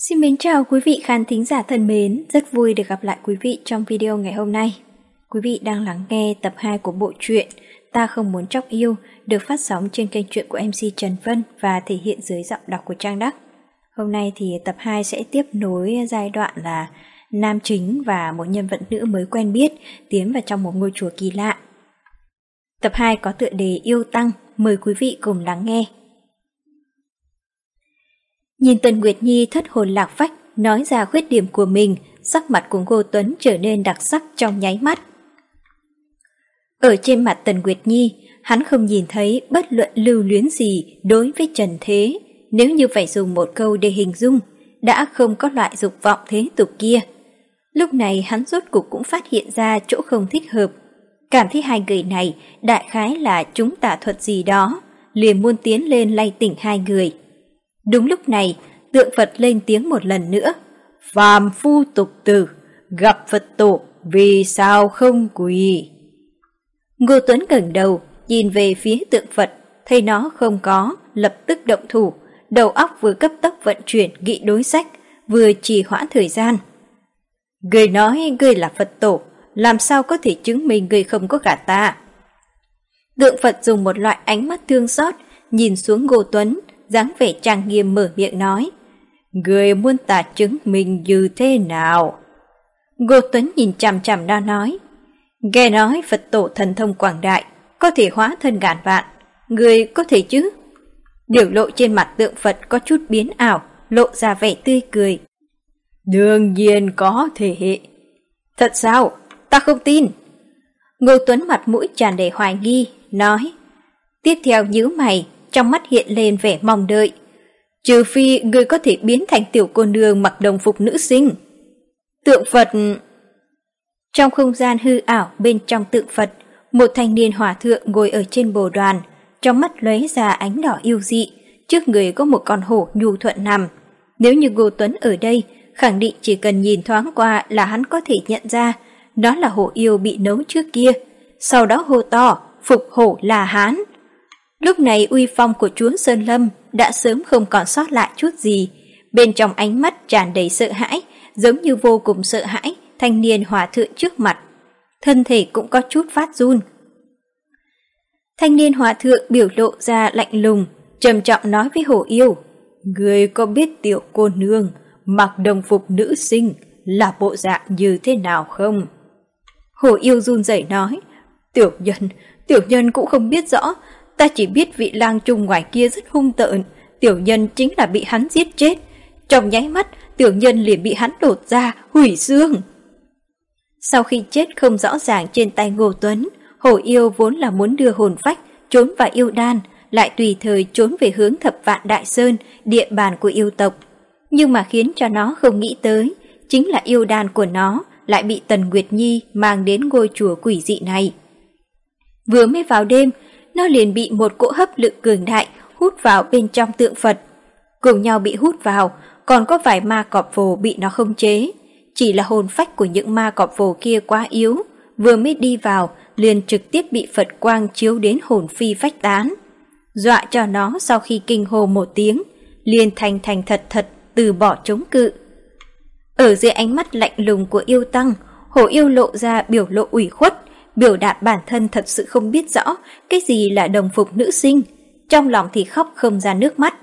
Xin mến chào quý vị khán thính giả thân mến, rất vui được gặp lại quý vị trong video ngày hôm nay. Quý vị đang lắng nghe tập 2 của bộ truyện Ta Không Muốn Chóc Yêu được phát sóng trên kênh truyện của MC Trần Vân và thể hiện dưới giọng đọc của Trang Đắc. Hôm nay thì tập 2 sẽ tiếp nối giai đoạn là nam chính và một nhân vật nữ mới quen biết tiến vào trong một ngôi chùa kỳ lạ. Tập 2 có tựa đề Yêu Tăng, mời quý vị cùng lắng nghe. Nhìn Tần Nguyệt Nhi thất hồn lạc phách nói ra khuyết điểm của mình, sắc mặt của Ngô Tuấn trở nên đặc sắc trong nháy mắt. Ở trên mặt Tần Nguyệt Nhi, hắn không nhìn thấy bất luận lưu luyến gì đối với Trần Thế, nếu như phải dùng một câu để hình dung, đã không có loại dục vọng thế tục kia. Lúc này hắn rốt cuộc cũng phát hiện ra chỗ không thích hợp, cảm thấy hai người này đại khái là chúng tà thuật gì đó, liền muốn tiến lên lay tỉnh hai người. Đúng lúc này, tượng Phật lên tiếng một lần nữa. Phàm phu tục tử, gặp Phật tổ, vì sao không quỳ? Ngô Tuấn ngẩng đầu, nhìn về phía tượng Phật, thấy nó không có, lập tức động thủ, đầu óc vừa cấp tốc vận chuyển nghị đối sách, vừa trì hoãn thời gian. Người nói người là Phật tổ, làm sao có thể chứng minh người không có gạt ta? Tượng Phật dùng một loại ánh mắt thương xót, nhìn xuống Ngô Tuấn, dáng vẻ trang nghiêm mở miệng nói. Người muốn ta chứng minh như thế nào? Ngô Tuấn nhìn chằm chằm nó nói. Nghe nói Phật tổ thần thông quảng đại, có thể hóa thân ngàn vạn. Người có thể chứ? Biểu lộ trên mặt tượng Phật có chút biến ảo, lộ ra vẻ tươi cười. Đương nhiên có thể. Thật sao? Ta không tin. Ngô Tuấn mặt mũi tràn đầy hoài nghi, nói. Tiếp theo nhíu mày, trong mắt hiện lên vẻ mong đợi. Trừ phi người có thể biến thành tiểu cô nương mặc đồng phục nữ sinh. Tượng Phật. Trong không gian hư ảo bên trong tượng Phật, một thanh niên hòa thượng ngồi ở trên bồ đoàn, trong mắt lóe ra ánh đỏ yêu dị, trước người có một con hổ nhu thuận nằm. Nếu như Ngô Tuấn ở đây, khẳng định chỉ cần nhìn thoáng qua là hắn có thể nhận ra, đó là hổ yêu bị nấu trước kia. Sau đó hô to, phục hổ là Hán. Lúc này uy phong của chúa Sơn Lâm đã sớm không còn sót lại chút gì, bên trong ánh mắt tràn đầy sợ hãi, giống như vô cùng sợ hãi thanh niên hòa thượng trước mặt. Thân thể cũng có chút phát run. Thanh niên hòa thượng biểu lộ ra lạnh lùng, trầm trọng nói với hổ yêu. Người có biết tiểu cô nương mặc đồng phục nữ sinh là bộ dạng như thế nào không? Hổ yêu run rẩy nói. Tiểu nhân cũng không biết rõ. Ta chỉ biết vị lang trung ngoài kia rất hung tợn, tiểu nhân chính là bị hắn giết chết. Trong nháy mắt, tiểu nhân liền bị hắn đột ra, hủy xương. Sau khi chết không rõ ràng trên tay Ngô Tuấn, hổ yêu vốn là muốn đưa hồn phách trốn vào yêu đan, lại tùy thời trốn về hướng Thập Vạn Đại Sơn, địa bàn của yêu tộc. Nhưng mà khiến cho nó không nghĩ tới, chính là yêu đan của nó lại bị Tần Nguyệt Nhi mang đến ngôi chùa quỷ dị này. Vừa mới vào đêm, nó liền bị một cỗ hấp lực cường đại hút vào bên trong tượng Phật. Cùng nhau bị hút vào, còn có vài ma cọp vồ bị nó khống chế. Chỉ là hồn phách của những ma cọp vồ kia quá yếu, vừa mới đi vào liền trực tiếp bị Phật quang chiếu đến hồn phi phách tán. Dọa cho nó sau khi kinh hô một tiếng, liền thành thật từ bỏ chống cự. Ở dưới ánh mắt lạnh lùng của yêu tăng, hổ yêu lộ ra biểu lộ ủy khuất, biểu đạt bản thân thật sự không biết rõ cái gì là đồng phục nữ sinh, trong lòng thì khóc không ra nước mắt.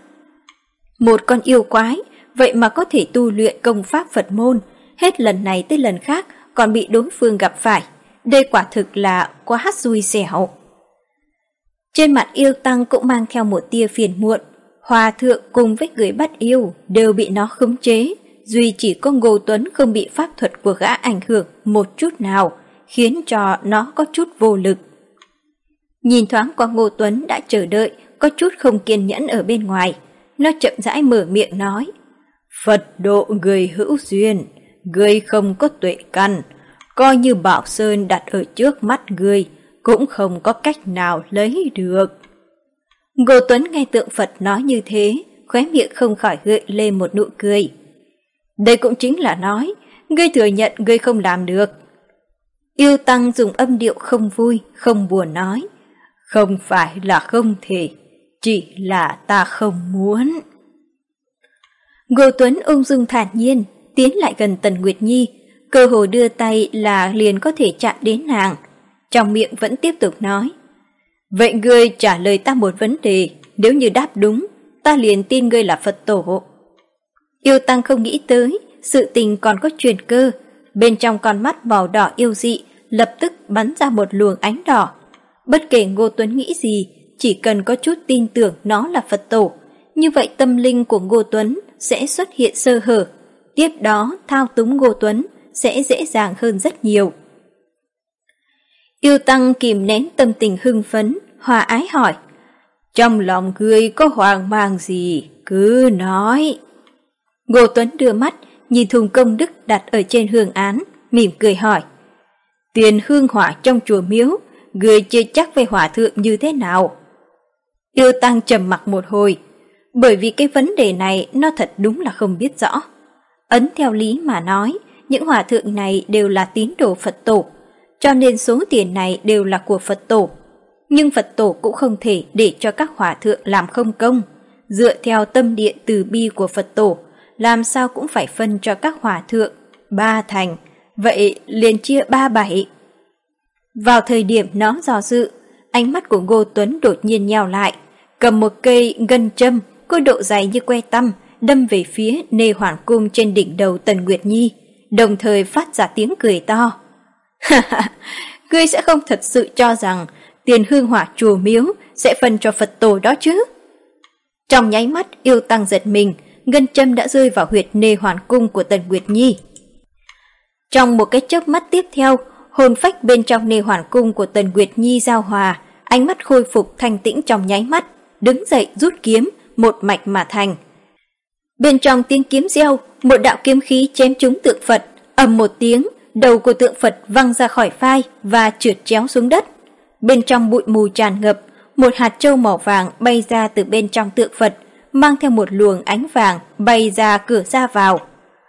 Một con yêu quái, vậy mà có thể tu luyện công pháp Phật môn, hết lần này tới lần khác còn bị đối phương gặp phải, đây quả thực là quá xui xẻo. Trên mặt yêu tăng cũng mang theo một tia phiền muộn, hòa thượng cùng với người bắt yêu đều bị nó khống chế, duy chỉ có Ngô Tuấn không bị pháp thuật của gã ảnh hưởng một chút nào, khiến cho nó có chút vô lực. Nhìn thoáng qua Ngô Tuấn đã chờ đợi, có chút không kiên nhẫn ở bên ngoài, nó chậm rãi mở miệng nói. Phật độ người hữu duyên, người không có tuệ căn, coi như Bảo Sơn đặt ở trước mắt người, cũng không có cách nào lấy được. Ngô Tuấn nghe tượng Phật nói như thế, khóe miệng không khỏi gợi lên một nụ cười. Đây cũng chính là nói, ngươi thừa nhận ngươi không làm được. Yêu tăng dùng âm điệu không vui, không buồn nói. Không phải là không thể, chỉ là ta không muốn. Ngô Tuấn ung dung thản nhiên tiến lại gần Tần Nguyệt Nhi, cơ hồ đưa tay là liền có thể chạm đến nàng. Trong miệng vẫn tiếp tục nói: "Vậy ngươi trả lời ta một vấn đề, nếu như đáp đúng, ta liền tin ngươi là Phật tổ." Yêu Tăng không nghĩ tới, sự tình còn có chuyển cơ, bên trong con mắt màu đỏ yêu dị lập tức bắn ra một luồng ánh đỏ. Bất kể Ngô Tuấn nghĩ gì, chỉ cần có chút tin tưởng nó là Phật tổ, như vậy tâm linh của Ngô Tuấn sẽ xuất hiện sơ hở, tiếp đó thao túng Ngô Tuấn sẽ dễ dàng hơn rất nhiều. Yêu Tăng kìm nén tâm tình hưng phấn, hòa ái hỏi: "Trong lòng ngươi có hoang mang gì, cứ nói." Ngô Tuấn đưa mắt nhìn thùng công đức đặt ở trên hương án, mỉm cười hỏi: "Tiền hương hỏa trong chùa miếu, ngươi chưa chắc với hòa thượng như thế nào?" Yêu Tăng trầm mặc một hồi, bởi vì cái vấn đề này nó thật đúng là không biết rõ. Ấn theo lý mà nói, những hòa thượng này đều là tín đồ Phật tổ, cho nên số tiền này đều là của Phật tổ. Nhưng Phật tổ cũng không thể để cho các hòa thượng làm không công. Dựa theo tâm địa từ bi của Phật tổ, làm sao cũng phải phân cho các hòa thượng 3 thành, vậy liền chia 3/7. Vào thời điểm nó dò dự, ánh mắt của Ngô Tuấn đột nhiên nheo lại, cầm một cây ngân châm có độ dày như que tăm đâm về phía nê hoàn cung trên đỉnh đầu Tần Nguyệt Nhi, đồng thời phát ra tiếng cười to. "Ngươi sẽ không thật sự cho rằng tiền hương hỏa chùa miếu sẽ phân cho Phật tổ đó chứ?" Trong nháy mắt Yêu Tăng giật mình, ngân châm đã rơi vào huyệt nê hoàn cung của Tần Nguyệt Nhi. Trong một cái chớp mắt tiếp theo, hồn phách bên trong nê hoàn cung của Tần Nguyệt Nhi giao hòa, ánh mắt khôi phục thanh tĩnh trong nháy mắt, đứng dậy rút kiếm, một mạch mà thành. Bên trong tiếng kiếm reo, một đạo kiếm khí chém trúng tượng Phật, ầm một tiếng, đầu của tượng Phật văng ra khỏi vai và trượt chéo xuống đất. Bên trong bụi mù tràn ngập, một hạt châu màu vàng bay ra từ bên trong tượng Phật, mang theo một luồng ánh vàng bay ra cửa ra vào.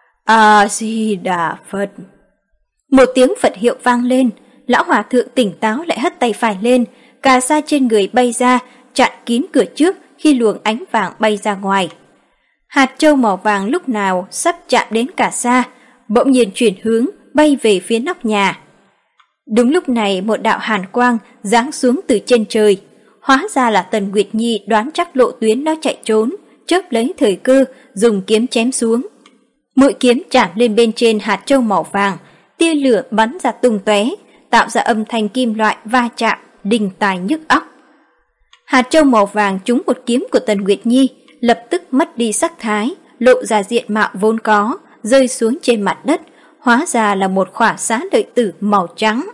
A-di-đà Phật. Một tiếng Phật hiệu vang lên, lão hòa thượng tỉnh táo lại hất tay phải lên, cà sa trên người bay ra, chặn kín cửa trước khi luồng ánh vàng bay ra ngoài. Hạt châu màu vàng lúc nào sắp chạm đến cà sa, bỗng nhiên chuyển hướng bay về phía nóc nhà. Đúng lúc này một đạo hàn quang giáng xuống từ trên trời, hóa ra là Tần Nguyệt Nhi đoán chắc lộ tuyến nó chạy trốn, chớp lấy thời cơ dùng kiếm chém xuống. Mũi kiếm chạm lên bên trên hạt châu màu vàng, tia lửa bắn ra tung tóe, tạo ra âm thanh kim loại va chạm, đinh tai nhức óc. Hạt châu màu vàng trúng một kiếm của Tần Nguyệt Nhi, lập tức mất đi sắc thái, lộ ra diện mạo vốn có, rơi xuống trên mặt đất, hóa ra là một khỏa xá lợi tử màu trắng.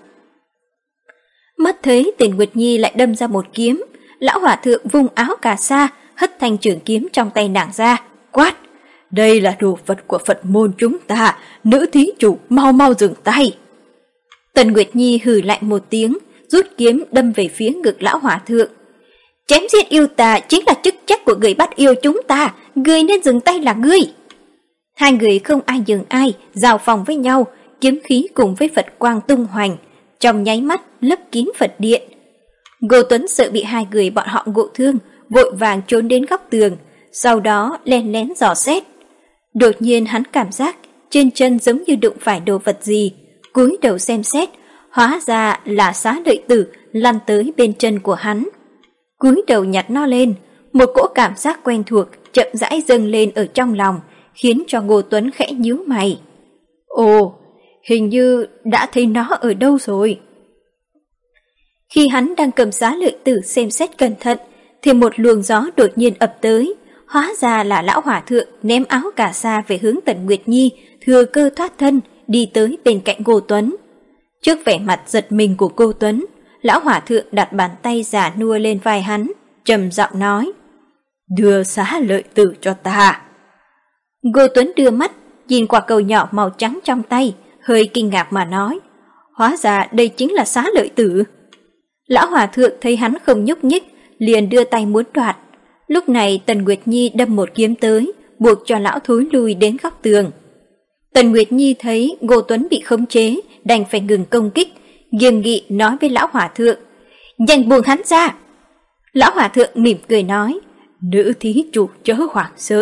Mắt thấy Tần Nguyệt Nhi lại đâm ra một kiếm, lão hòa thượng vung áo cà sa, hất thanh trường kiếm trong tay nàng ra, quát: "Đây là đồ vật của Phật môn chúng ta, nữ thí chủ mau mau dừng tay." Tần Nguyệt Nhi hừ lạnh một tiếng, rút kiếm đâm về phía ngực lão hòa thượng. "Chém giết yêu tà chính là chức trách của người bắt yêu chúng ta, người nên dừng tay là ngươi." Hai người không ai dừng ai, giao phòng với nhau, kiếm khí cùng với Phật quang tung hoành, trong nháy mắt lấp kín Phật điện. Ngô Tuấn sợ bị hai người bọn họ ngộ thương, vội vàng trốn đến góc tường, sau đó len lén dò xét. Đột nhiên hắn cảm giác trên chân giống như đụng phải đồ vật gì, cúi đầu xem xét, hóa ra là xá lợi tử lăn tới bên chân của hắn. Cúi đầu nhặt nó lên, một cỗ cảm giác quen thuộc chậm rãi dâng lên ở trong lòng, khiến cho Ngô Tuấn khẽ nhíu mày. Ồ, hình như đã thấy nó ở đâu rồi. Khi hắn đang cầm xá lợi tử xem xét cẩn thận, thì một luồng gió đột nhiên ập tới, hóa ra là lão hòa thượng ném áo cà sa về hướng Tần Nguyệt Nhi, thừa cơ thoát thân, đi tới bên cạnh Ngô Tuấn. Trước vẻ mặt giật mình của Ngô Tuấn, lão hòa thượng đặt bàn tay già nua lên vai hắn, trầm giọng nói: "Đưa xá lợi tử cho ta." Ngô Tuấn đưa mắt, nhìn quả cầu nhỏ màu trắng trong tay, hơi kinh ngạc mà nói: "Hóa ra đây chính là xá lợi tử." Lão hòa thượng thấy hắn không nhúc nhích, liền đưa tay muốn đoạt. Lúc này Tần Nguyệt Nhi đâm một kiếm tới, buộc cho lão thối lui đến góc tường. Tần Nguyệt Nhi thấy Ngô Tuấn bị khống chế, đành phải ngừng công kích, nghiêm nghị nói với lão hòa thượng: "Nhanh buông hắn ra." Lão hòa thượng mỉm cười nói: "Nữ thí chủ chớ hoảng sợ,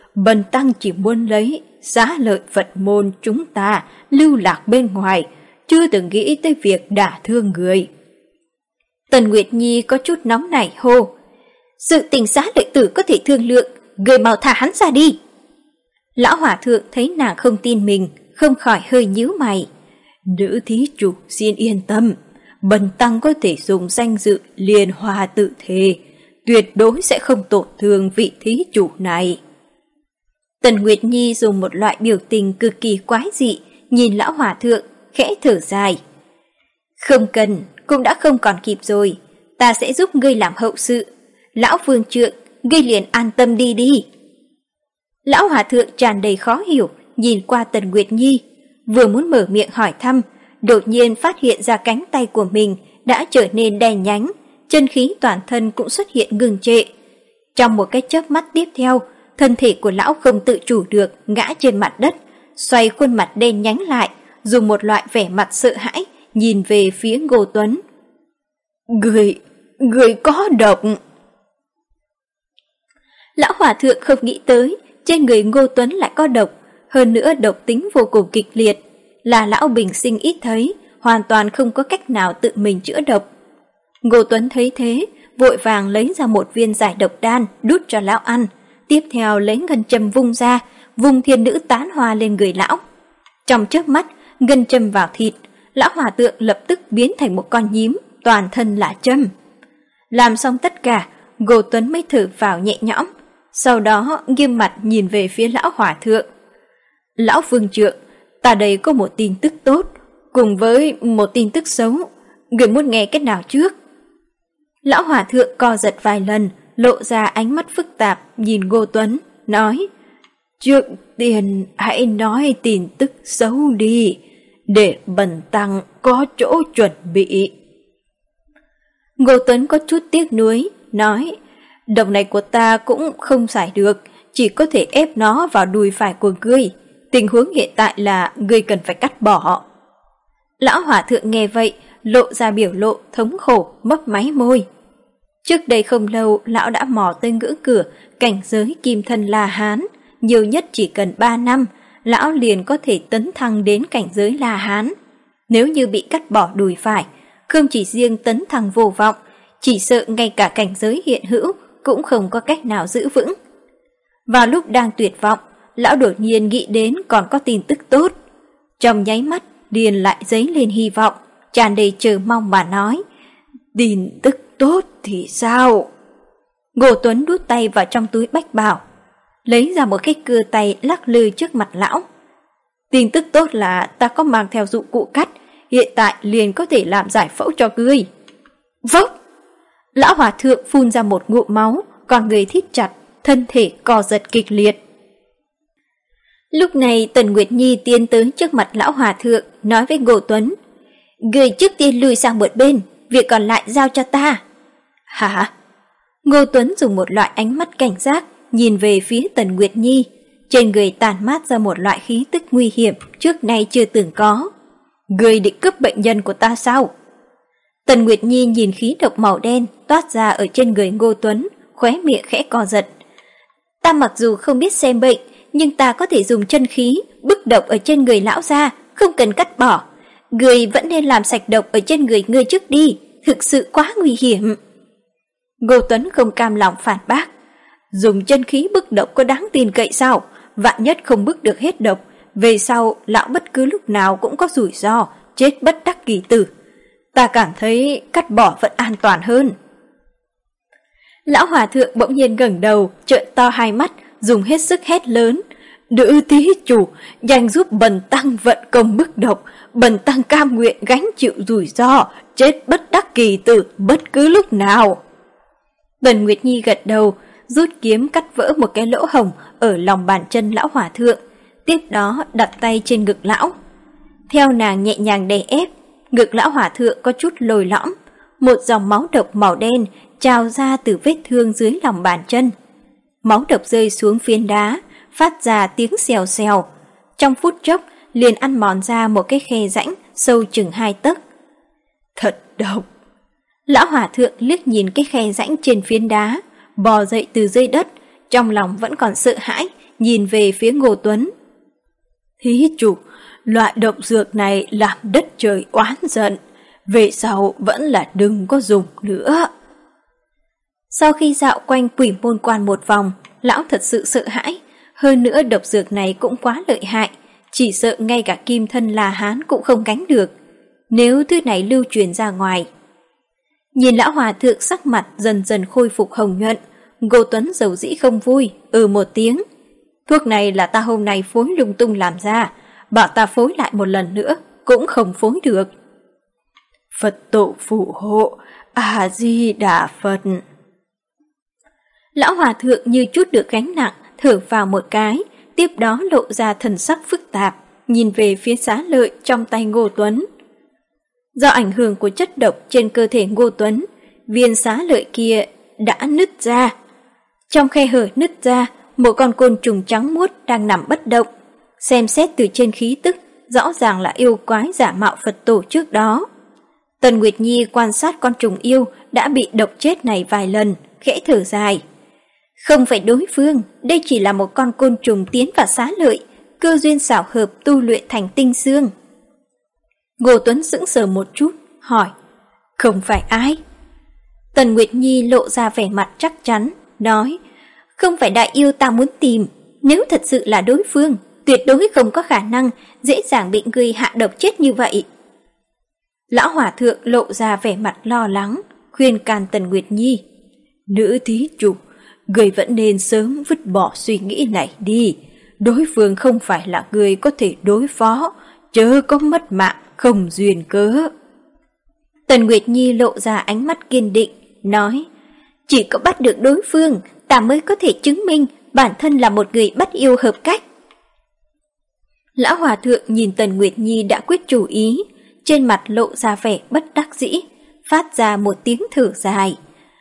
bần tăng chỉ muốn lấy xá lợi Phật môn chúng ta lưu lạc bên ngoài, chưa từng nghĩ tới việc đả thương người. Tần Nguyệt Nhi có chút nóng nảy hô. Sự tình xá lợi tử có thể thương lượng, người mau thả hắn ra đi. Lão hòa thượng thấy nàng không tin mình, không khỏi hơi nhíu mày. Nữ thí chủ xin yên tâm, bần tăng có thể dùng danh dự Liên Hoa tự thề, tuyệt đối sẽ không tổn thương vị thí chủ này. Tần Nguyệt Nhi dùng một loại biểu tình cực kỳ quái dị, nhìn lão hòa thượng, khẽ thở dài. Không cần, cũng đã không còn kịp rồi, ta sẽ giúp ngươi làm hậu sự. Lão vương trượng, ngươi liền an tâm đi đi. Lão hòa thượng tràn đầy khó hiểu, nhìn qua Tần Nguyệt Nhi, vừa muốn mở miệng hỏi thăm, đột nhiên phát hiện ra cánh tay của mình đã trở nên đen nhánh, chân khí toàn thân cũng xuất hiện ngừng trệ. Trong một cái chớp mắt tiếp theo, thân thể của lão không tự chủ được ngã trên mặt đất, xoay khuôn mặt đen nhánh lại, dùng một loại vẻ mặt sợ hãi nhìn về phía Ngô Tuấn. Người có độc. Lão hòa thượng không nghĩ tới trên người Ngô Tuấn lại có độc, hơn nữa độc tính vô cùng kịch liệt, là lão bình sinh ít thấy, hoàn toàn không có cách nào tự mình chữa độc. Ngô Tuấn thấy thế, vội vàng lấy ra một viên giải độc đan đút cho lão ăn, tiếp theo lấy ngân châm vung ra, vung thiên nữ tán hoa lên người lão. Trong chớp mắt, ngân châm vào thịt, lão hòa tượng lập tức biến thành một con nhím, toàn thân là châm. Làm xong tất cả, Ngô Tuấn mới thở vào nhẹ nhõm, sau đó nghiêm mặt nhìn về phía lão hòa thượng. Lão vương trượng, ta đây có một tin tức tốt, cùng với một tin tức xấu, người muốn nghe cái nào trước? Lão hòa thượng co giật vài lần, lộ ra ánh mắt phức tạp nhìn Ngô Tuấn, nói: Trước tiên hãy nói tin tức xấu đi, để bần tăng có chỗ chuẩn bị. Ngô Tuấn có chút tiếc nuối, nói: Độc này của ta cũng không giải được, chỉ có thể ép nó vào đùi phải của ngươi. Tình huống hiện tại là ngươi cần phải cắt bỏ. Lão hòa thượng nghe vậy, lộ ra biểu lộ thống khổ, mấp máy môi. Trước đây không lâu, lão đã mò tới ngưỡng cửa cảnh giới kim thân La Hán, nhiều nhất chỉ cần 3 năm, lão liền có thể tấn thăng đến cảnh giới La Hán. Nếu như bị cắt bỏ đùi phải, không chỉ riêng tấn thăng vô vọng, chỉ sợ ngay cả cảnh giới hiện hữu cũng không có cách nào giữ vững. Vào lúc đang tuyệt vọng, lão đột nhiên nghĩ đến còn có tin tức tốt. Trong nháy mắt, liền lại dấy lên hy vọng, tràn đầy chờ mong mà nói: Tin tức tốt thì sao? Ngô Tuấn đút tay vào trong túi bách bào, lấy ra một cái cưa tay lắc lư trước mặt lão. Tin tức tốt là ta có mang theo dụng cụ cắt, hiện tại liền có thể làm giải phẫu cho ngươi. Vốc! Lão hòa thượng phun ra một ngụm máu, còn người thít chặt, thân thể co giật kịch liệt. Lúc này Tần Nguyệt Nhi tiến tới trước mặt lão hòa thượng, nói với Ngô Tuấn: Người trước tiên lùi sang một bên, việc còn lại giao cho ta. Hả? Ngô Tuấn dùng một loại ánh mắt cảnh giác, nhìn về phía Tần Nguyệt Nhi, trên người tản mát ra một loại khí tức nguy hiểm trước nay chưa từng có. Người định cướp bệnh nhân của ta sao? Tần Nguyệt Nhi nhìn khí độc màu đen toát ra ở trên người Ngô Tuấn, khóe miệng khẽ co giật. Ta mặc dù không biết xem bệnh, nhưng ta có thể dùng chân khí bức độc ở trên người lão ra, không cần cắt bỏ. Người vẫn nên làm sạch độc ở trên người ngươi trước đi, thực sự quá nguy hiểm. Ngô Tuấn không cam lòng phản bác. Dùng chân khí bức độc có đáng tin cậy sao? Vạn nhất không bức được hết độc, về sau lão bất cứ lúc nào cũng có rủi ro, chết bất đắc kỳ tử. Ta cảm thấy cắt bỏ vẫn an toàn hơn. Lão hòa thượng bỗng nhiên ngẩng đầu, trợn to hai mắt, dùng hết sức hét lớn: Nữ thí chủ, nhanh giúp bần tăng vận công bức độc, bần tăng cam nguyện gánh chịu rủi ro, chết bất đắc kỳ tử bất cứ lúc nào. Tần Nguyệt Nhi gật đầu, rút kiếm cắt vỡ một cái lỗ hổng ở lòng bàn chân lão hòa thượng, tiếp đó đặt tay trên ngực lão. Theo nàng nhẹ nhàng đè ép, ngực lão hòa thượng có chút lồi lõm, một dòng máu độc màu đen trào ra từ vết thương dưới lòng bàn chân. Máu độc rơi xuống phiến đá, phát ra tiếng xèo xèo. Trong phút chốc, liền ăn mòn ra một cái khe rãnh sâu chừng 2 tấc. Thật độc! Lão hòa thượng liếc nhìn cái khe rãnh trên phiến đá, bò dậy từ dưới đất, trong lòng vẫn còn sợ hãi, nhìn về phía Ngô Tuấn. Thí chủ, loại độc dược này làm đất trời oán giận, về sau vẫn là đừng có dùng nữa. Sau khi dạo quanh Quỷ Môn Quan một vòng, lão thật sự sợ hãi, hơn nữa độc dược này cũng quá lợi hại, chỉ sợ ngay cả kim thân La Hán cũng không gánh được, nếu thứ này lưu truyền ra ngoài. Nhìn lão hòa thượng sắc mặt dần dần khôi phục hồng nhuận, Ngô Tuấn dầu dĩ không vui, một tiếng. Thuốc này là ta hôm nay phối lung tung làm ra, bảo ta phối lại một lần nữa, cũng không phối được. Phật tổ phù hộ, A-di-đà Phật. Lão hòa thượng như chút được gánh nặng, thở vào một cái, tiếp đó lộ ra thần sắc phức tạp, nhìn về phía xá lợi trong tay Ngô Tuấn. Do ảnh hưởng của chất độc trên cơ thể Ngô Tuấn, viên xá lợi kia đã nứt ra. Trong khe hở nứt ra, một con côn trùng trắng muốt đang nằm bất động. Xem xét từ trên khí tức, rõ ràng là yêu quái giả mạo Phật tổ trước đó. Tần Nguyệt Nhi quan sát con trùng yêu đã bị độc chết này vài lần, khẽ thở dài. Không phải đối phương, đây chỉ là một con côn trùng tiến vào xá lợi, cơ duyên xảo hợp tu luyện thành tinh xương. Ngô Tuấn sững sờ một chút, hỏi, không phải ai? Tần Nguyệt Nhi lộ ra vẻ mặt chắc chắn, nói, không phải đại yêu ta muốn tìm, nếu thật sự là đối phương, tuyệt đối không có khả năng dễ dàng bị người hạ độc chết như vậy. Lão hòa thượng lộ ra vẻ mặt lo lắng, khuyên can Tần Nguyệt Nhi. Nữ thí chủ, người vẫn nên sớm vứt bỏ suy nghĩ này đi, đối phương không phải là người có thể đối phó, chớ có mất mạng không duyên cớ. Tần Nguyệt Nhi lộ ra ánh mắt kiên định, nói, chỉ có bắt được đối phương, ta mới có thể chứng minh bản thân là một người bắt yêu hợp cách. Lão hòa thượng nhìn Tần Nguyệt Nhi đã quyết chủ ý, trên mặt lộ ra vẻ bất đắc dĩ, phát ra một tiếng thở dài.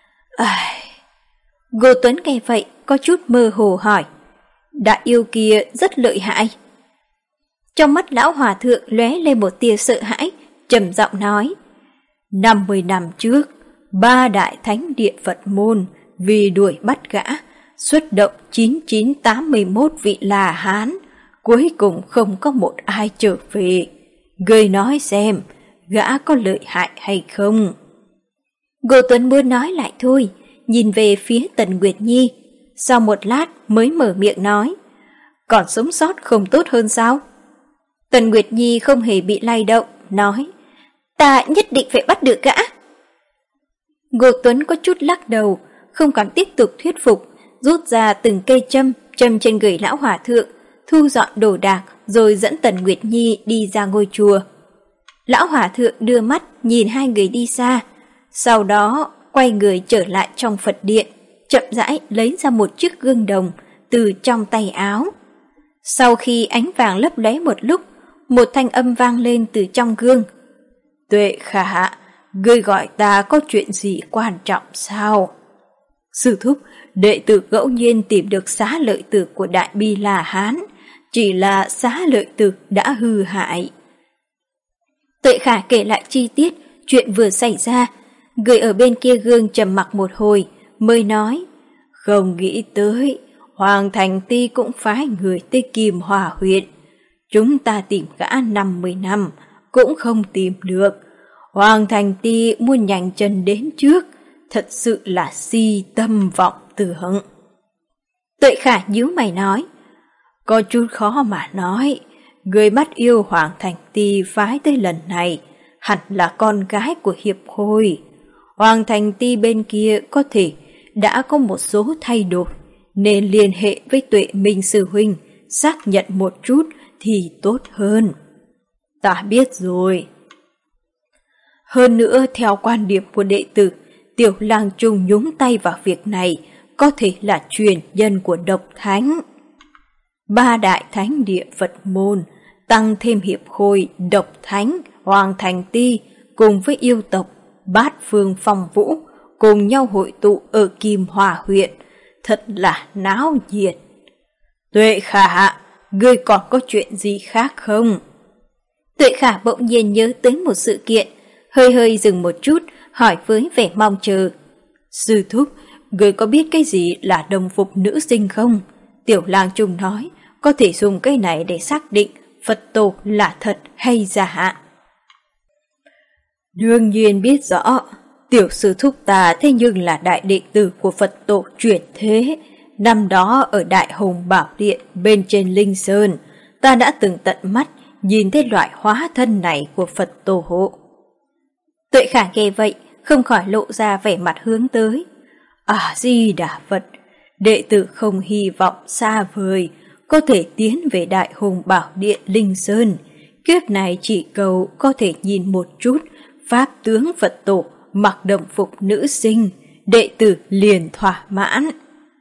Ngô Tuấn nghe vậy có chút mơ hồ hỏi, đại yêu kia rất lợi hại. Trong mắt lão hòa thượng lóe lên một tia sợ hãi, trầm giọng nói, 50 năm trước, 3 đại thánh địa Phật môn vì đuổi bắt gã, xuất động 9981 vị La Hán, cuối cùng không có một ai trở về. Ngươi nói xem, gã có lợi hại hay không? Ngô Tuấn muốn nói lại thôi, nhìn về phía Tần Nguyệt Nhi, sau một lát mới mở miệng nói, còn sống sót không tốt hơn sao? Tần Nguyệt Nhi không hề bị lay động, nói, ta nhất định phải bắt được gã. Ngô Tuấn có chút lắc đầu, không còn tiếp tục thuyết phục, rút ra từng cây châm trên người lão hòa thượng, thu dọn đồ đạc rồi dẫn Tần Nguyệt Nhi đi ra ngôi chùa. Lão hòa thượng đưa mắt nhìn hai người đi xa, sau đó quay người trở lại trong Phật điện, chậm rãi lấy ra một chiếc gương đồng từ trong tay áo. Sau khi ánh vàng lấp lóe một lúc, một thanh âm vang lên từ trong gương. Tuệ Khả, ngươi gọi ta có chuyện gì quan trọng sao? Sư thúc, đệ tử ngẫu nhiên tìm được xá lợi tử của Đại Bi La Hán, chỉ là xá lợi tử đã hư hại. Tuệ Khả kể lại chi tiết chuyện vừa xảy ra, người ở bên kia gương trầm mặc một hồi mới nói, không nghĩ tới Hoàng Thành Ti cũng phái người tới Kim Hòa huyện, chúng ta tìm gã 50 năm cũng không tìm được. Hoàng Thành Ti muốn nhanh chân đến trước, thật sự là si tâm vọng tưởng. Tuệ Khả nhíu mày nói, có chút khó mà nói, người bắt yêu Hoàng Thành Ti phái tới lần này hẳn là con gái của hiệp hội. Hoàng Thành Ti bên kia có thể đã có một số thay đổi, nên liên hệ với Tuệ Minh sư huynh xác nhận một chút thì tốt hơn. Ta biết rồi. Hơn nữa, theo quan điểm của đệ tử, Tiểu Lang Trung nhúng tay vào việc này có thể là truyền nhân của độc thánh. 3 đại thánh địa Phật môn tăng thêm hiệp hội độc thánh Hoàng Thành Ti cùng với yêu tộc Bát Phương Phong Vũ cùng nhau hội tụ ở Kim Hòa huyện, thật là náo nhiệt. Tuệ Khả, ngươi còn có chuyện gì khác không? Tuệ Khả bỗng nhiên nhớ tới một sự kiện, hơi dừng một chút, hỏi với vẻ mong chờ. Sư thúc, ngươi có biết cái gì là đồng phục nữ sinh không? Tiểu Lang Trung nói có thể dùng cây này để xác định Phật tổ là thật hay giả. Đương nhiên biết rõ, tiểu sư thúc ta thế nhưng là đại đệ tử của Phật tổ chuyển thế. Năm đó ở Đại Hùng Bảo Điện bên trên Linh Sơn, ta đã từng tận mắt nhìn thấy loại hóa thân này của Phật tổ hộ. Tuệ Khả nghe vậy, không khỏi lộ ra vẻ mặt hướng tới. Di Đà Phật, đệ tử không hy vọng xa vời có thể tiến về Đại Hùng Bảo Điện Linh Sơn. Kiếp này chỉ cầu có thể nhìn một chút pháp tướng Phật tổ mặc đồng phục nữ sinh, đệ tử liền thỏa mãn.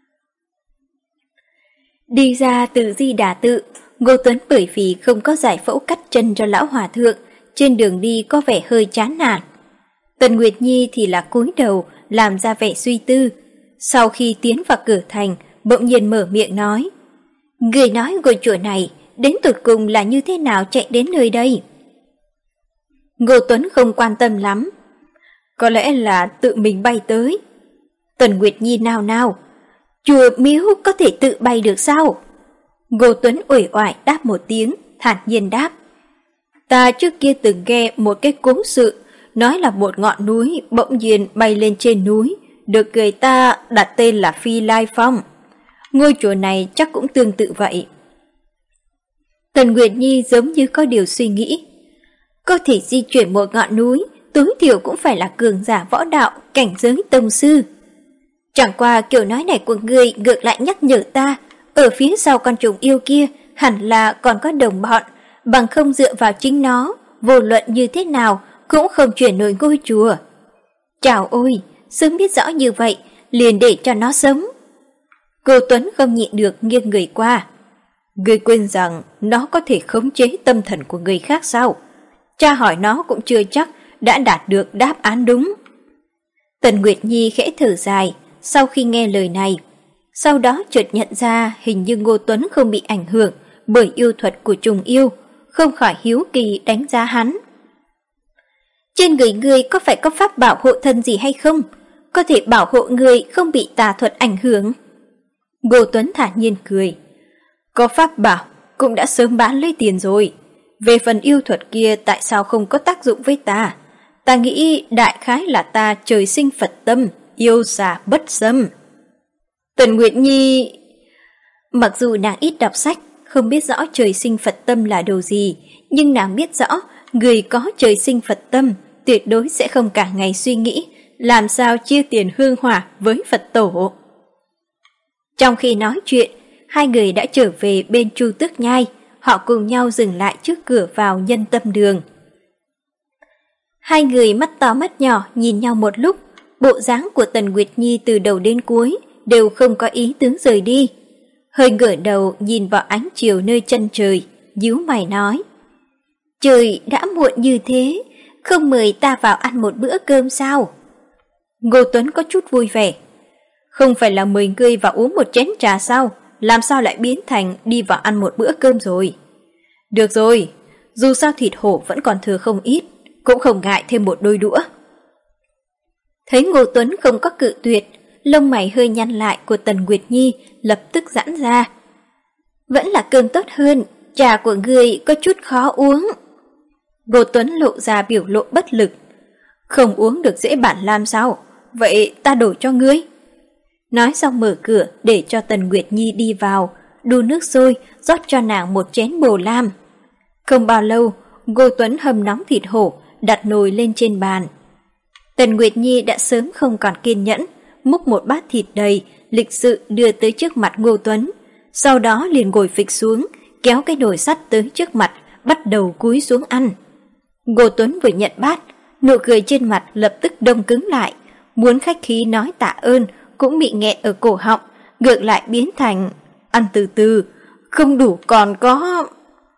Đi ra từ Di Đà Tự, Ngô Tuấn bởi vì không có giải phẫu cắt chân cho lão hòa thượng, trên đường đi có vẻ hơi chán nản. Tần Nguyệt Nhi thì là cúi đầu làm ra vẻ suy tư. Sau khi tiến vào cửa thành, bỗng nhiên mở miệng nói: "Người nói ngôi chùa này đến tột cùng là như thế nào chạy đến nơi đây?" Ngô Tuấn không quan tâm lắm. "Có lẽ là tự mình bay tới." Tần Nguyệt Nhi nao nao: "Chùa miếu có thể tự bay được sao?" Ngô Tuấn uể oải đáp một tiếng, thản nhiên đáp: "Ta trước kia từng nghe một cái cố sự, nói là một ngọn núi bỗng nhiên bay lên trên núi, được người ta đặt tên là Phi Lai Phong. Ngôi chùa này chắc cũng tương tự vậy." Tần Nguyệt Nhi giống như có điều suy nghĩ. Có thể di chuyển một ngọn núi, tối thiểu cũng phải là cường giả võ đạo, cảnh giới tông sư. Chẳng qua kiểu nói này của ngươi ngược lại nhắc nhở ta, ở phía sau con trùng yêu kia hẳn là còn có đồng bọn, bằng không dựa vào chính nó, vô luận như thế nào cũng không chuyển nổi ngôi chùa. Chào ôi, sớm biết rõ như vậy, liền để cho nó sống. Cô Tuấn không nhịn được nghiêng người qua. Ngươi quên rằng nó có thể khống chế tâm thần của người khác sao? Cha hỏi nó cũng chưa chắc đã đạt được đáp án đúng. Tần Nguyệt Nhi khẽ thở dài sau khi nghe lời này. Sau đó chợt nhận ra hình như Ngô Tuấn không bị ảnh hưởng bởi yêu thuật của trùng yêu, không khỏi hiếu kỳ đánh giá hắn. Trên người ngươi có phải có pháp bảo hộ thân gì hay không? Có thể bảo hộ người không bị tà thuật ảnh hưởng. Ngô Tuấn thản nhiên cười. Có pháp bảo cũng đã sớm bán lấy tiền rồi. Về phần yêu thuật kia tại sao không có tác dụng với ta? Ta nghĩ đại khái là ta trời sinh Phật tâm, yêu xà bất xâm. Tần Nguyệt Nhi... Mặc dù nàng ít đọc sách, không biết rõ trời sinh Phật tâm là đồ gì, nhưng nàng biết rõ người có trời sinh Phật tâm tuyệt đối sẽ không cả ngày suy nghĩ làm sao chia tiền hương hỏa với Phật tổ. Trong khi nói chuyện, hai người đã trở về bên Chu Tước Nhai, họ cùng nhau dừng lại trước cửa vào Nhân Tâm Đường. Hai người mắt to mắt nhỏ nhìn nhau một lúc, bộ dáng của Tần Nguyệt Nhi từ đầu đến cuối đều không có ý tướng rời đi. Hơi ngửa đầu nhìn vào ánh chiều nơi chân trời, nhíu mày nói: "Trời đã muộn như thế, không mời ta vào ăn một bữa cơm sao?" Ngô Tuấn có chút vui vẻ. Không phải là mời ngươi vào uống một chén trà sao? Làm sao lại biến thành đi vào ăn một bữa cơm rồi? Được rồi, dù sao thịt hổ vẫn còn thừa không ít, cũng không ngại thêm một đôi đũa. Thấy Ngô Tuấn không có cự tuyệt, lông mày hơi nhăn lại của Tần Nguyệt Nhi lập tức giãn ra. "Vẫn là cơm tốt hơn, trà của ngươi có chút khó uống." Ngô Tuấn lộ ra biểu lộ bất lực. "Không uống được dễ bản làm sao? Vậy ta đổ cho ngươi." Nói xong mở cửa để cho Tần Nguyệt Nhi đi vào, đun nước sôi rót cho nàng một chén bồ lam. Không bao lâu, Ngô Tuấn hầm nóng thịt hổ đặt nồi lên trên bàn. Tần Nguyệt Nhi đã sớm không còn kiên nhẫn, múc một bát thịt đầy, lịch sự đưa tới trước mặt Ngô Tuấn, sau đó liền ngồi phịch xuống, kéo cái nồi sắt tới trước mặt, bắt đầu cúi xuống ăn. Ngô Tuấn vừa nhận bát, nụ cười trên mặt lập tức đông cứng lại, muốn khách khí nói tạ ơn cũng bị nghẹn ở cổ họng, ngược lại biến thành ăn từ từ, không đủ còn có.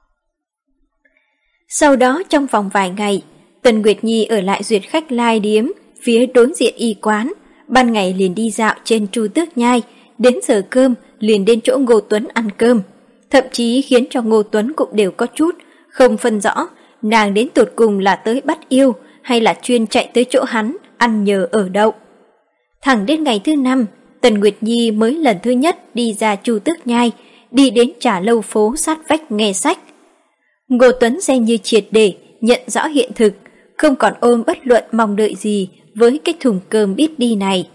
Sau đó trong vòng vài ngày, Tần Nguyệt Nhi ở lại duyệt khách lai điếm phía đối diện y quán, ban ngày liền đi dạo trên Chu Tước Nhai, đến giờ cơm liền đến chỗ Ngô Tuấn ăn cơm, thậm chí khiến cho Ngô Tuấn cũng đều có chút không phân rõ nàng đến tột cùng là tới bắt yêu hay là chuyên chạy tới chỗ hắn ăn nhờ ở đậu. Thẳng đến ngày thứ 5, Tần Nguyệt Nhi mới lần thứ nhất đi ra Chu Tước Nhai, đi đến trà lâu phố sát vách nghe sách. Ngô Tuấn xem như triệt để nhận rõ hiện thực, không còn ôm bất luận mong đợi gì với cái thùng cơm biết đi này.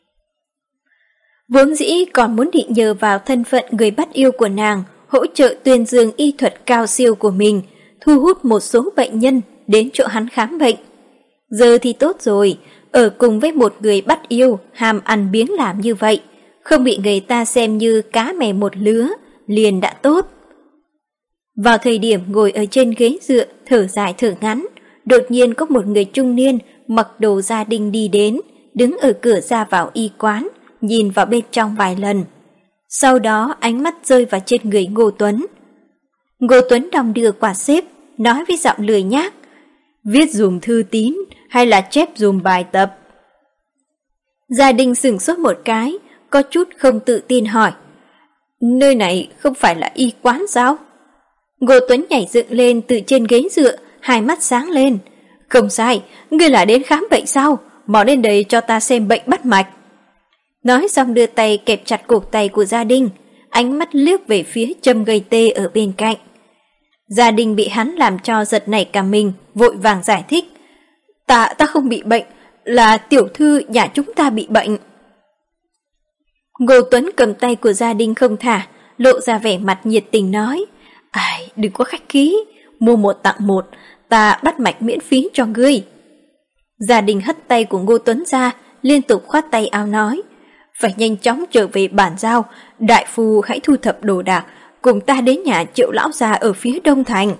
Vốn dĩ còn muốn định nhờ vào thân phận người bắt yêu của nàng, hỗ trợ tuyên dương y thuật cao siêu của mình, thu hút một số bệnh nhân đến chỗ hắn khám bệnh. Giờ thì tốt rồi, ở cùng với một người bắt yêu, ham ăn biếng làm như vậy, không bị người ta xem như cá mè một lứa, liền đã tốt. Vào thời điểm ngồi ở trên ghế dựa, thở dài thở ngắn, đột nhiên có một người trung niên mặc đồ gia đình đi đến, đứng ở cửa ra vào y quán, nhìn vào bên trong vài lần. Sau đó ánh mắt rơi vào trên người Ngô Tuấn. Ngô Tuấn đong đưa quạt xếp, nói với giọng lười nhác: viết dùm thư tín hay là chép dùm bài tập? Gia đình sửng sốt một cái, có chút không tự tin hỏi: nơi này không phải là y quán sao? Ngô Tuấn nhảy dựng lên từ trên ghế dựa, hai mắt sáng lên: không sai, ngươi là đến khám bệnh sao? Mau đến đây cho ta xem bệnh bắt mạch. Nói xong đưa tay kẹp chặt cổ tay của Gia Đình, ánh mắt liếc về phía châm gây tê ở bên cạnh. Gia Đình bị hắn làm cho giật nảy cả mình, vội vàng giải thích: Ta không bị bệnh, là tiểu thư nhà chúng ta bị bệnh. Ngô Tuấn cầm tay của Gia Đình không thả, lộ ra vẻ mặt nhiệt tình nói: ai, đừng có khách khí, mua một tặng một, ta bắt mạch miễn phí cho ngươi. Gia Đình hất tay của Ngô Tuấn ra, liên tục khoát tay áo nói: phải nhanh chóng trở về bản giao, đại phu hãy thu thập đồ đạc, cùng ta đến nhà Triệu lão già ở phía đông thành.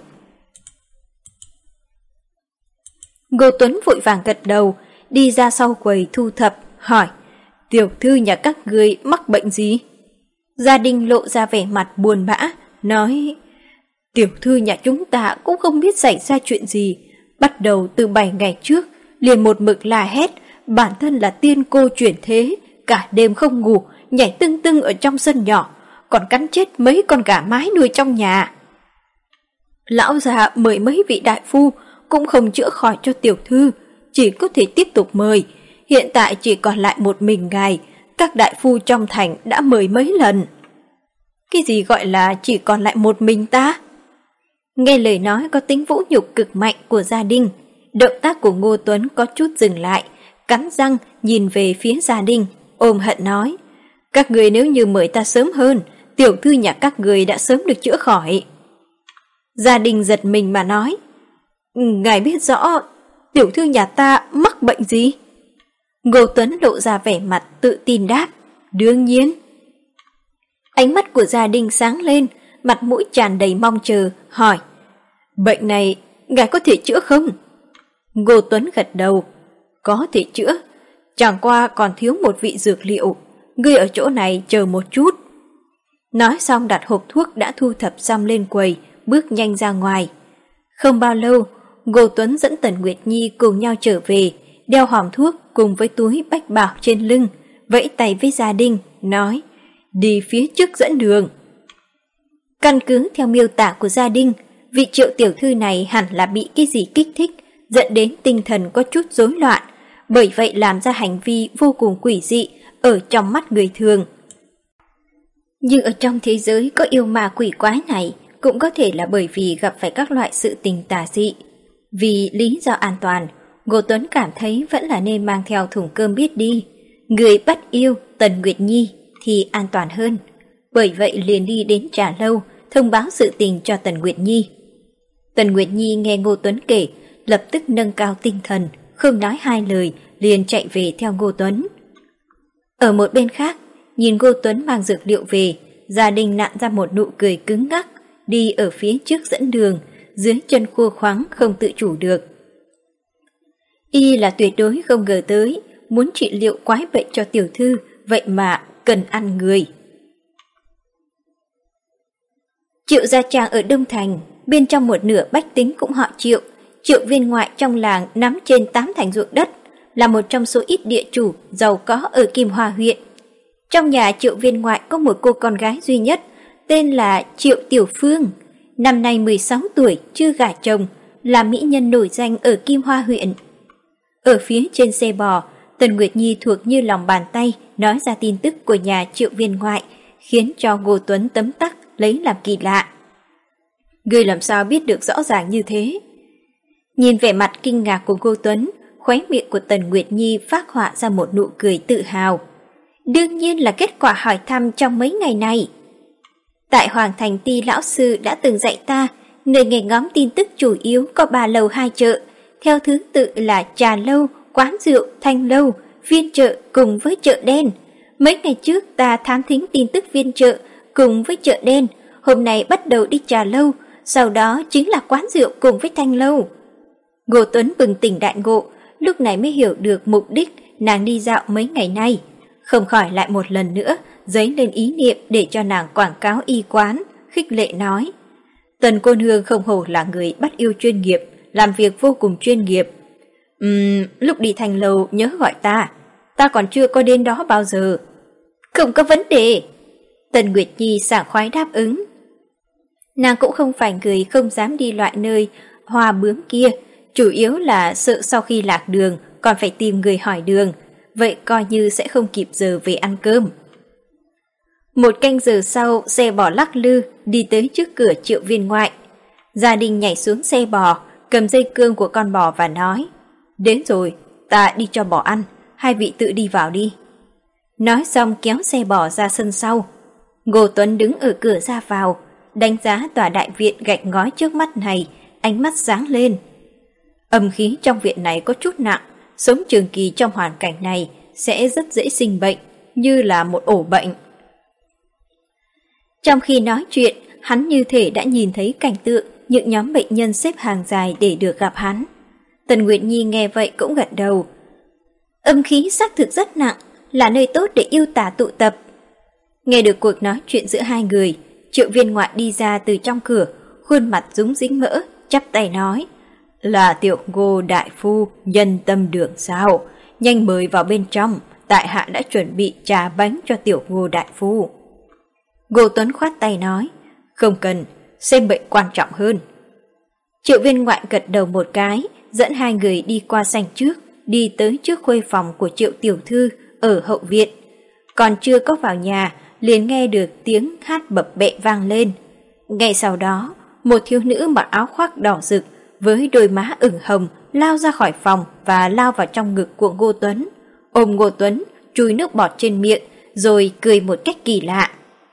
Ngô Tuấn vội vàng gật đầu, đi ra sau quầy thu thập, hỏi: tiểu thư nhà các ngươi mắc bệnh gì? Gia Đình lộ ra vẻ mặt buồn bã, nói: tiểu thư nhà chúng ta cũng không biết xảy ra chuyện gì, bắt đầu từ 7 ngày trước, liền một mực la hét, bản thân là tiên cô chuyển thế, cả đêm không ngủ, nhảy tưng tưng ở trong sân nhỏ, còn cắn chết mấy con gà mái nuôi trong nhà. Lão già mời mấy vị đại phu cũng không chữa khỏi cho tiểu thư, chỉ có thể tiếp tục mời. Hiện tại chỉ còn lại một mình ngài, các đại phu trong thành đã mời mấy lần. Cái gì gọi là chỉ còn lại một mình ta? Nghe lời nói có tính vũ nhục cực mạnh của Gia Đình, động tác của Ngô Tuấn có chút dừng lại, cắn răng nhìn về phía Gia Đình, ôm hận nói: các người nếu như mời ta sớm hơn, tiểu thư nhà các người đã sớm được chữa khỏi. Gia Đình giật mình mà nói: ngài biết rõ tiểu thư nhà ta mắc bệnh gì? Ngô Tuấn lộ ra vẻ mặt tự tin đáp: đương nhiên. Ánh mắt của Gia Đình sáng lên, mặt mũi tràn đầy mong chờ, hỏi: bệnh này ngài có thể chữa không? Ngô Tuấn gật đầu: có thể chữa, chẳng qua còn thiếu một vị dược liệu, ngươi ở chỗ này chờ một chút. Nói xong đặt hộp thuốc đã thu thập xong lên quầy, bước nhanh ra ngoài. Không bao lâu, Ngô Tuấn dẫn Tần Nguyệt Nhi cùng nhau trở về, đeo hòm thuốc cùng với túi bách bảo trên lưng, vẫy tay với Gia Đình, nói: đi phía trước dẫn đường. Căn cứ theo miêu tả của Gia Đình, vị Triệu tiểu thư này hẳn là bị cái gì kích thích, dẫn đến tinh thần có chút rối loạn, bởi vậy làm ra hành vi vô cùng quỷ dị ở trong mắt người thường. Nhưng ở trong thế giới có yêu ma quỷ quái này, cũng có thể là bởi vì gặp phải các loại sự tình tà dị. Vì lý do an toàn, Ngô Tuấn cảm thấy vẫn là nên mang theo thùng cơm biết đi. Người bắt yêu Tần Nguyệt Nhi thì an toàn hơn. Bởi vậy liền đi đến trà lâu, thông báo sự tình cho Tần Nguyệt Nhi. Tần Nguyệt Nhi nghe Ngô Tuấn kể, lập tức nâng cao tinh thần, không nói hai lời, liền chạy về theo Ngô Tuấn. Ở một bên khác, nhìn Ngô Tuấn mang dược liệu về, Gia Đình nặn ra một nụ cười cứng ngắc, đi ở phía trước dẫn đường, dưới chân khô khoắng không tự chủ được. Y là tuyệt đối không ngờ tới, muốn trị liệu quái bệnh cho tiểu thư, vậy mà cần ăn người. Triệu gia trang ở Đông Thành, bên trong một nửa bách tính cũng họ Triệu. Triệu viên ngoại trong làng nắm trên 8 thành ruộng đất, là một trong số ít địa chủ giàu có ở Kim Hoa huyện. Trong nhà Triệu viên ngoại có một cô con gái duy nhất, tên là Triệu Tiểu Phương. Năm nay 16 tuổi, chưa gả chồng, là mỹ nhân nổi danh ở Kim Hoa huyện. Ở phía trên xe bò, Tần Nguyệt Nhi thuộc như lòng bàn tay nói ra tin tức của nhà Triệu viên ngoại, khiến cho Ngô Tuấn tấm tắc lấy làm kỳ lạ. Ngươi làm sao biết được rõ ràng như thế? Nhìn vẻ mặt kinh ngạc của Ngô Tuấn, khóe miệng của Tần Nguyệt Nhi phác họa ra một nụ cười tự hào. Đương nhiên là kết quả hỏi thăm trong mấy ngày này. Tại Hoàng Thành Ti lão sư đã từng dạy ta, nơi nghe ngóng tin tức chủ yếu có 3 lầu 2 chợ, theo thứ tự là trà lâu, quán rượu, thanh lâu, viên chợ cùng với chợ đen. Mấy ngày trước ta thám thính tin tức viên chợ cùng với chợ đen, hôm nay bắt đầu đi trà lâu, sau đó chính là quán rượu cùng với thanh lâu. Ngô Tuấn bừng tỉnh đại ngộ, lúc này mới hiểu được mục đích nàng đi dạo mấy ngày nay. Không khỏi lại một lần nữa dấy lên ý niệm để cho nàng quảng cáo y quán, khích lệ nói. Tần cô nương không hổ là người bắt yêu chuyên nghiệp, làm việc vô cùng chuyên nghiệp. Lúc đi thành lầu nhớ gọi ta còn chưa có đến đó bao giờ. Không có vấn đề. Tần Nguyệt Nhi sảng khoái đáp ứng. Nàng cũng không phải người không dám đi loại nơi hoa bướm kia, chủ yếu là sợ sau khi lạc đường còn phải tìm người hỏi đường, vậy coi như sẽ không kịp giờ về ăn cơm. 1 canh giờ sau, xe bò lắc lư đi tới trước cửa Triệu viên ngoại. Gia đình nhảy xuống xe bò, cầm dây cương của con bò và nói: Đến rồi, ta đi cho bò ăn, hai vị tự đi vào đi. Nói xong kéo xe bò ra sân sau. Ngô Tuấn đứng ở cửa ra vào, đánh giá tòa đại viện gạch ngói trước mắt này, ánh mắt sáng lên. Âm khí trong viện này có chút nặng, sống trường kỳ trong hoàn cảnh này sẽ rất dễ sinh bệnh, như là một ổ bệnh. Trong khi nói chuyện, hắn như thể đã nhìn thấy cảnh tượng những nhóm bệnh nhân xếp hàng dài để được gặp hắn. Tần Nguyệt Nhi nghe vậy cũng gật đầu. Âm khí xác thực rất nặng, là nơi tốt để yêu tả tụ tập. Nghe được cuộc nói chuyện giữa hai người, Triệu viên ngoại đi ra từ trong cửa, khuôn mặt rúng dính mỡ, chắp tay nói: Là tiểu Ngô đại phu nhân tâm đường sao? Nhanh mời vào bên trong, tại hạ đã chuẩn bị trà bánh cho tiểu Ngô đại phu. Ngô Tuấn khoát tay nói: Không cần, xem bệnh quan trọng hơn. Triệu viên ngoại gật đầu một cái, dẫn hai người đi qua sảnh trước, đi tới trước khuê phòng của Triệu tiểu thư ở hậu viện. Còn chưa có vào nhà, liền nghe được tiếng hát bập bẹ vang lên. Ngay sau đó, một thiếu nữ mặc áo khoác đỏ rực với đôi má ửng hồng lao ra khỏi phòng và lao vào trong ngực của Ngô Tuấn, ôm Ngô Tuấn, chùi nước bọt trên miệng, rồi cười một cách kỳ lạ.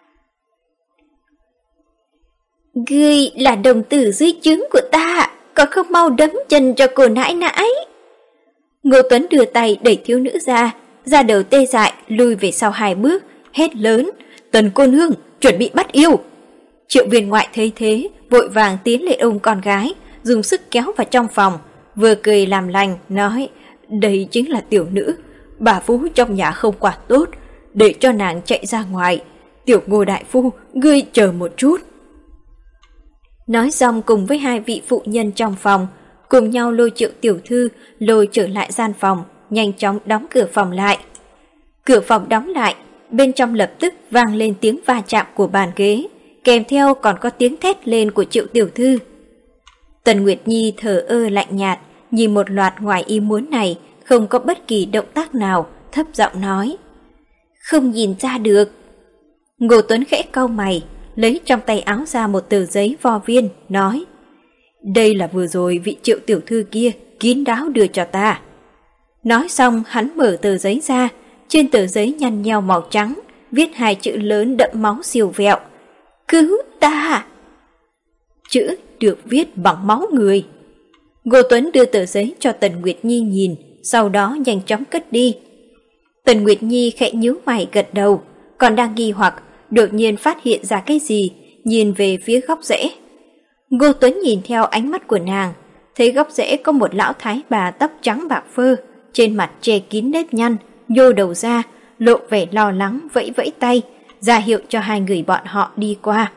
Ngươi là đồng tử dưới trướng của ta, còn không mau đấm chân cho cô nãi nãi. Ngô Tuấn đưa tay đẩy thiếu nữ ra đầu tê dại lùi về sau 2 bước, hét lớn: Tần cô nương, chuẩn bị bắt yêu. Triệu viên ngoại thấy thế, vội vàng tiến lên ôm con gái, dùng sức kéo vào trong phòng, vừa cười làm lành, nói: Đây chính là tiểu nữ, bà Phú trong nhà không quản tốt, để cho nàng chạy ra ngoài. Tiểu Ngô đại phu, ngươi chờ một chút. Nói xong cùng với 2 vị phụ nhân trong phòng, cùng nhau lôi Triệu tiểu thư lôi trở lại gian phòng, nhanh chóng đóng cửa phòng lại. Cửa phòng đóng lại, bên trong lập tức vang lên tiếng va chạm của bàn ghế, kèm theo còn có tiếng thét lên của Triệu tiểu thư. Tần Nguyệt Nhi thờ ơ lạnh nhạt, nhìn một loạt ngoài ý muốn này, không có bất kỳ động tác nào, thấp giọng nói: Không nhìn ra được. Ngô Tuấn khẽ cau mày, lấy trong tay áo ra một tờ giấy vo viên, nói: Đây là vừa rồi vị Triệu tiểu thư kia kín đáo đưa cho ta. Nói xong hắn mở tờ giấy ra, trên tờ giấy nhăn nheo màu trắng, viết 2 chữ lớn đậm máu siêu vẹo: Cứu ta. Chữ được viết bằng máu người. Ngô Tuấn đưa tờ giấy cho Tần Nguyệt Nhi nhìn, sau đó nhanh chóng cất đi. Tần Nguyệt Nhi khẽ nhíu mày gật đầu, còn đang nghi hoặc, đột nhiên phát hiện ra cái gì, nhìn về phía góc rễ. Ngô Tuấn nhìn theo ánh mắt của nàng, thấy góc rễ có một lão thái bà tóc trắng bạc phơ, trên mặt che kín nếp nhăn, nhô đầu ra, lộ vẻ lo lắng vẫy vẫy tay, ra hiệu cho 2 người bọn họ đi qua.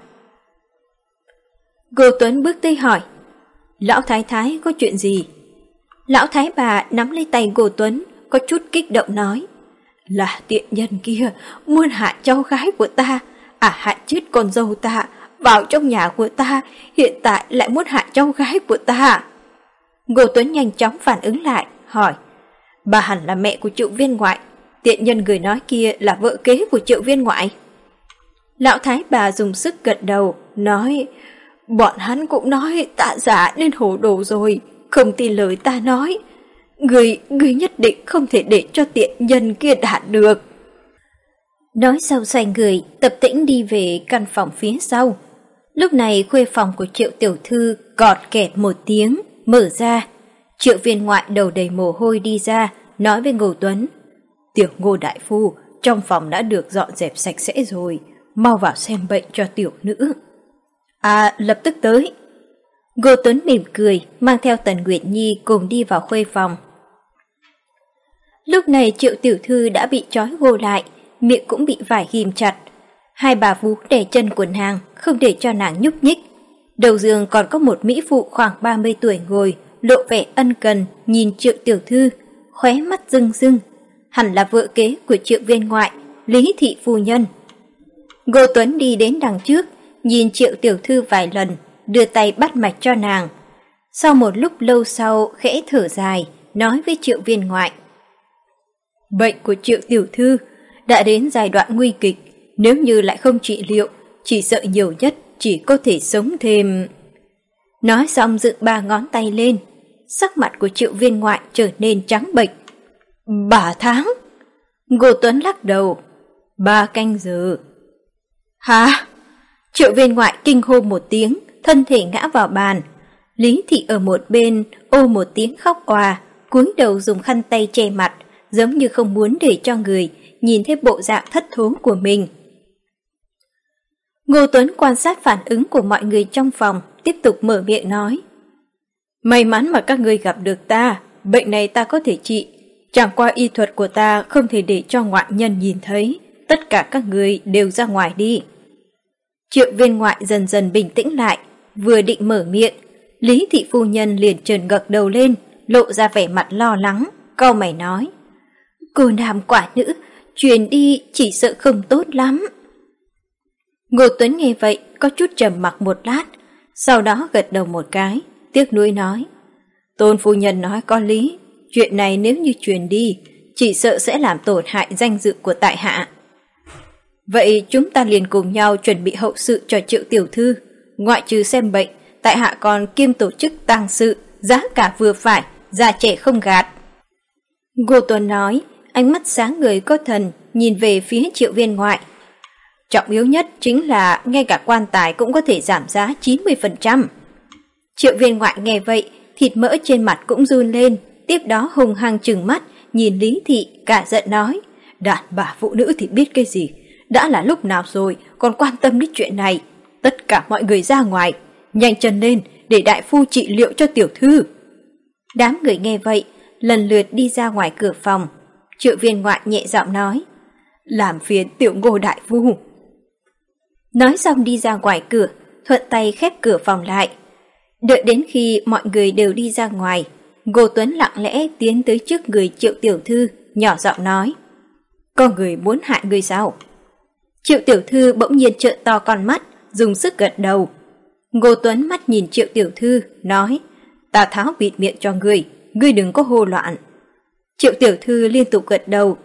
Ngô Tuấn bước tới hỏi: Lão thái thái có chuyện gì? Lão thái bà nắm lấy tay Ngô Tuấn, có chút kích động nói: Là tiện nhân kia muốn hại cháu gái của ta, hại chết con dâu ta, vào trong nhà của ta, hiện tại lại muốn hại cháu gái của ta. Ngô Tuấn nhanh chóng phản ứng lại, hỏi: Bà hẳn là mẹ của Triệu viên ngoại, tiện nhân người nói kia là vợ kế của Triệu viên ngoại. Lão thái bà dùng sức gật đầu, nói, bọn hắn cũng nói Tạ Giả nên hồ đồ rồi, không tin lời ta nói. Người nhất định không thể để cho tiện nhân kia đạt được. Nói xong xoay người, Tập Tĩnh đi về căn phòng phía sau. Lúc này khuê phòng của Triệu tiểu thư cọt kẹt một tiếng, mở ra. Triệu viên ngoại đầu đầy mồ hôi đi ra, nói với Ngô Tuấn. Tiểu Ngô đại phu, trong phòng đã được dọn dẹp sạch sẽ rồi, mau vào xem bệnh cho tiểu nữ. À, lập tức tới. Ngô Tuấn mỉm cười, mang theo Tần Nguyệt Nhi cùng đi vào khuê phòng. Lúc này Triệu tiểu thư đã bị trói gô lại, miệng cũng bị vải ghim chặt. Hai bà vú đè chân của nàng, không để cho nàng nhúc nhích. Đầu giường còn có một mỹ phụ khoảng 30 tuổi ngồi, lộ vẻ ân cần, nhìn Triệu tiểu thư, khóe mắt rưng rưng. Hẳn là vợ kế của Triệu viên ngoại, Lý thị phu nhân. Ngô Tuấn đi đến đằng trước, nhìn Triệu tiểu thư vài lần, đưa tay bắt mạch cho nàng. Sau một lúc lâu sau, khẽ thở dài, nói với Triệu viên ngoại. Bệnh của Triệu tiểu thư đã đến giai đoạn nguy kịch, nếu như lại không trị liệu, chỉ sợ nhiều nhất chỉ có thể sống thêm. Nói xong dựng 3 ngón tay lên, sắc mặt của Triệu viên ngoại trở nên trắng bệch. 3 tháng? Ngô Tuấn lắc đầu. 3 canh giờ. Hả? Triệu viên ngoại kinh hô một tiếng, thân thể ngã vào bàn. Lý thị ở một bên ô một tiếng khóc òa, cúi đầu dùng khăn tay che mặt, giống như không muốn để cho người nhìn thấy bộ dạng thất thố của mình. Ngô Tuấn quan sát phản ứng của mọi người trong phòng, tiếp tục mở miệng nói. May mắn mà các ngươi gặp được ta, bệnh này ta có thể trị. Chẳng qua y thuật của ta không thể để cho ngoại nhân nhìn thấy, tất cả các ngươi đều ra ngoài đi. Triệu viên ngoại dần dần bình tĩnh lại, vừa định mở miệng, Lý thị phu nhân liền trần gật đầu lên, lộ ra vẻ mặt lo lắng, cau mày nói. Cô nam quả nữ, truyền đi chỉ sợ không tốt lắm. Ngô Tuấn nghe vậy, có chút trầm mặc một lát, sau đó gật đầu một cái, tiếc nuối nói. Tôn phu nhân nói có lý, chuyện này nếu như truyền đi, chỉ sợ sẽ làm tổn hại danh dự của tại hạ. Vậy chúng ta liền cùng nhau chuẩn bị hậu sự cho Triệu tiểu thư, ngoại trừ xem bệnh, tại hạ còn kiêm tổ chức tang sự, giá cả vừa phải, già trẻ không gạt. Ngô Tuấn nói, ánh mắt sáng người có thần, nhìn về phía Triệu viên ngoại. Trọng yếu nhất chính là ngay cả quan tài cũng có thể giảm giá 90%. Triệu viên ngoại nghe vậy, thịt mỡ trên mặt cũng run lên, tiếp đó hùng hăng trừng mắt, nhìn Lý thị, cả giận nói. Đàn bà phụ nữ thì biết cái gì, đã là lúc nào rồi, còn quan tâm đến chuyện này. Tất cả mọi người ra ngoài, nhanh chân lên để đại phu trị liệu cho tiểu thư. Đám người nghe vậy, lần lượt đi ra ngoài cửa phòng. Triệu viên ngoại nhẹ giọng nói. Làm phiền tiểu Ngô đại phu. Nói xong đi ra ngoài cửa, thuận tay khép cửa phòng lại. Đợi đến khi mọi người đều đi ra ngoài, Ngô Tuấn lặng lẽ tiến tới trước người Triệu tiểu thư, nhỏ giọng nói. Có người muốn hại người sao? Triệu tiểu thư bỗng nhiên trợn to con mắt, dùng sức gật đầu. Ngô Tuấn mắt nhìn Triệu tiểu thư, nói. Ta tháo bịt miệng cho ngươi đừng có hô loạn. Triệu tiểu thư liên tục gật đầu.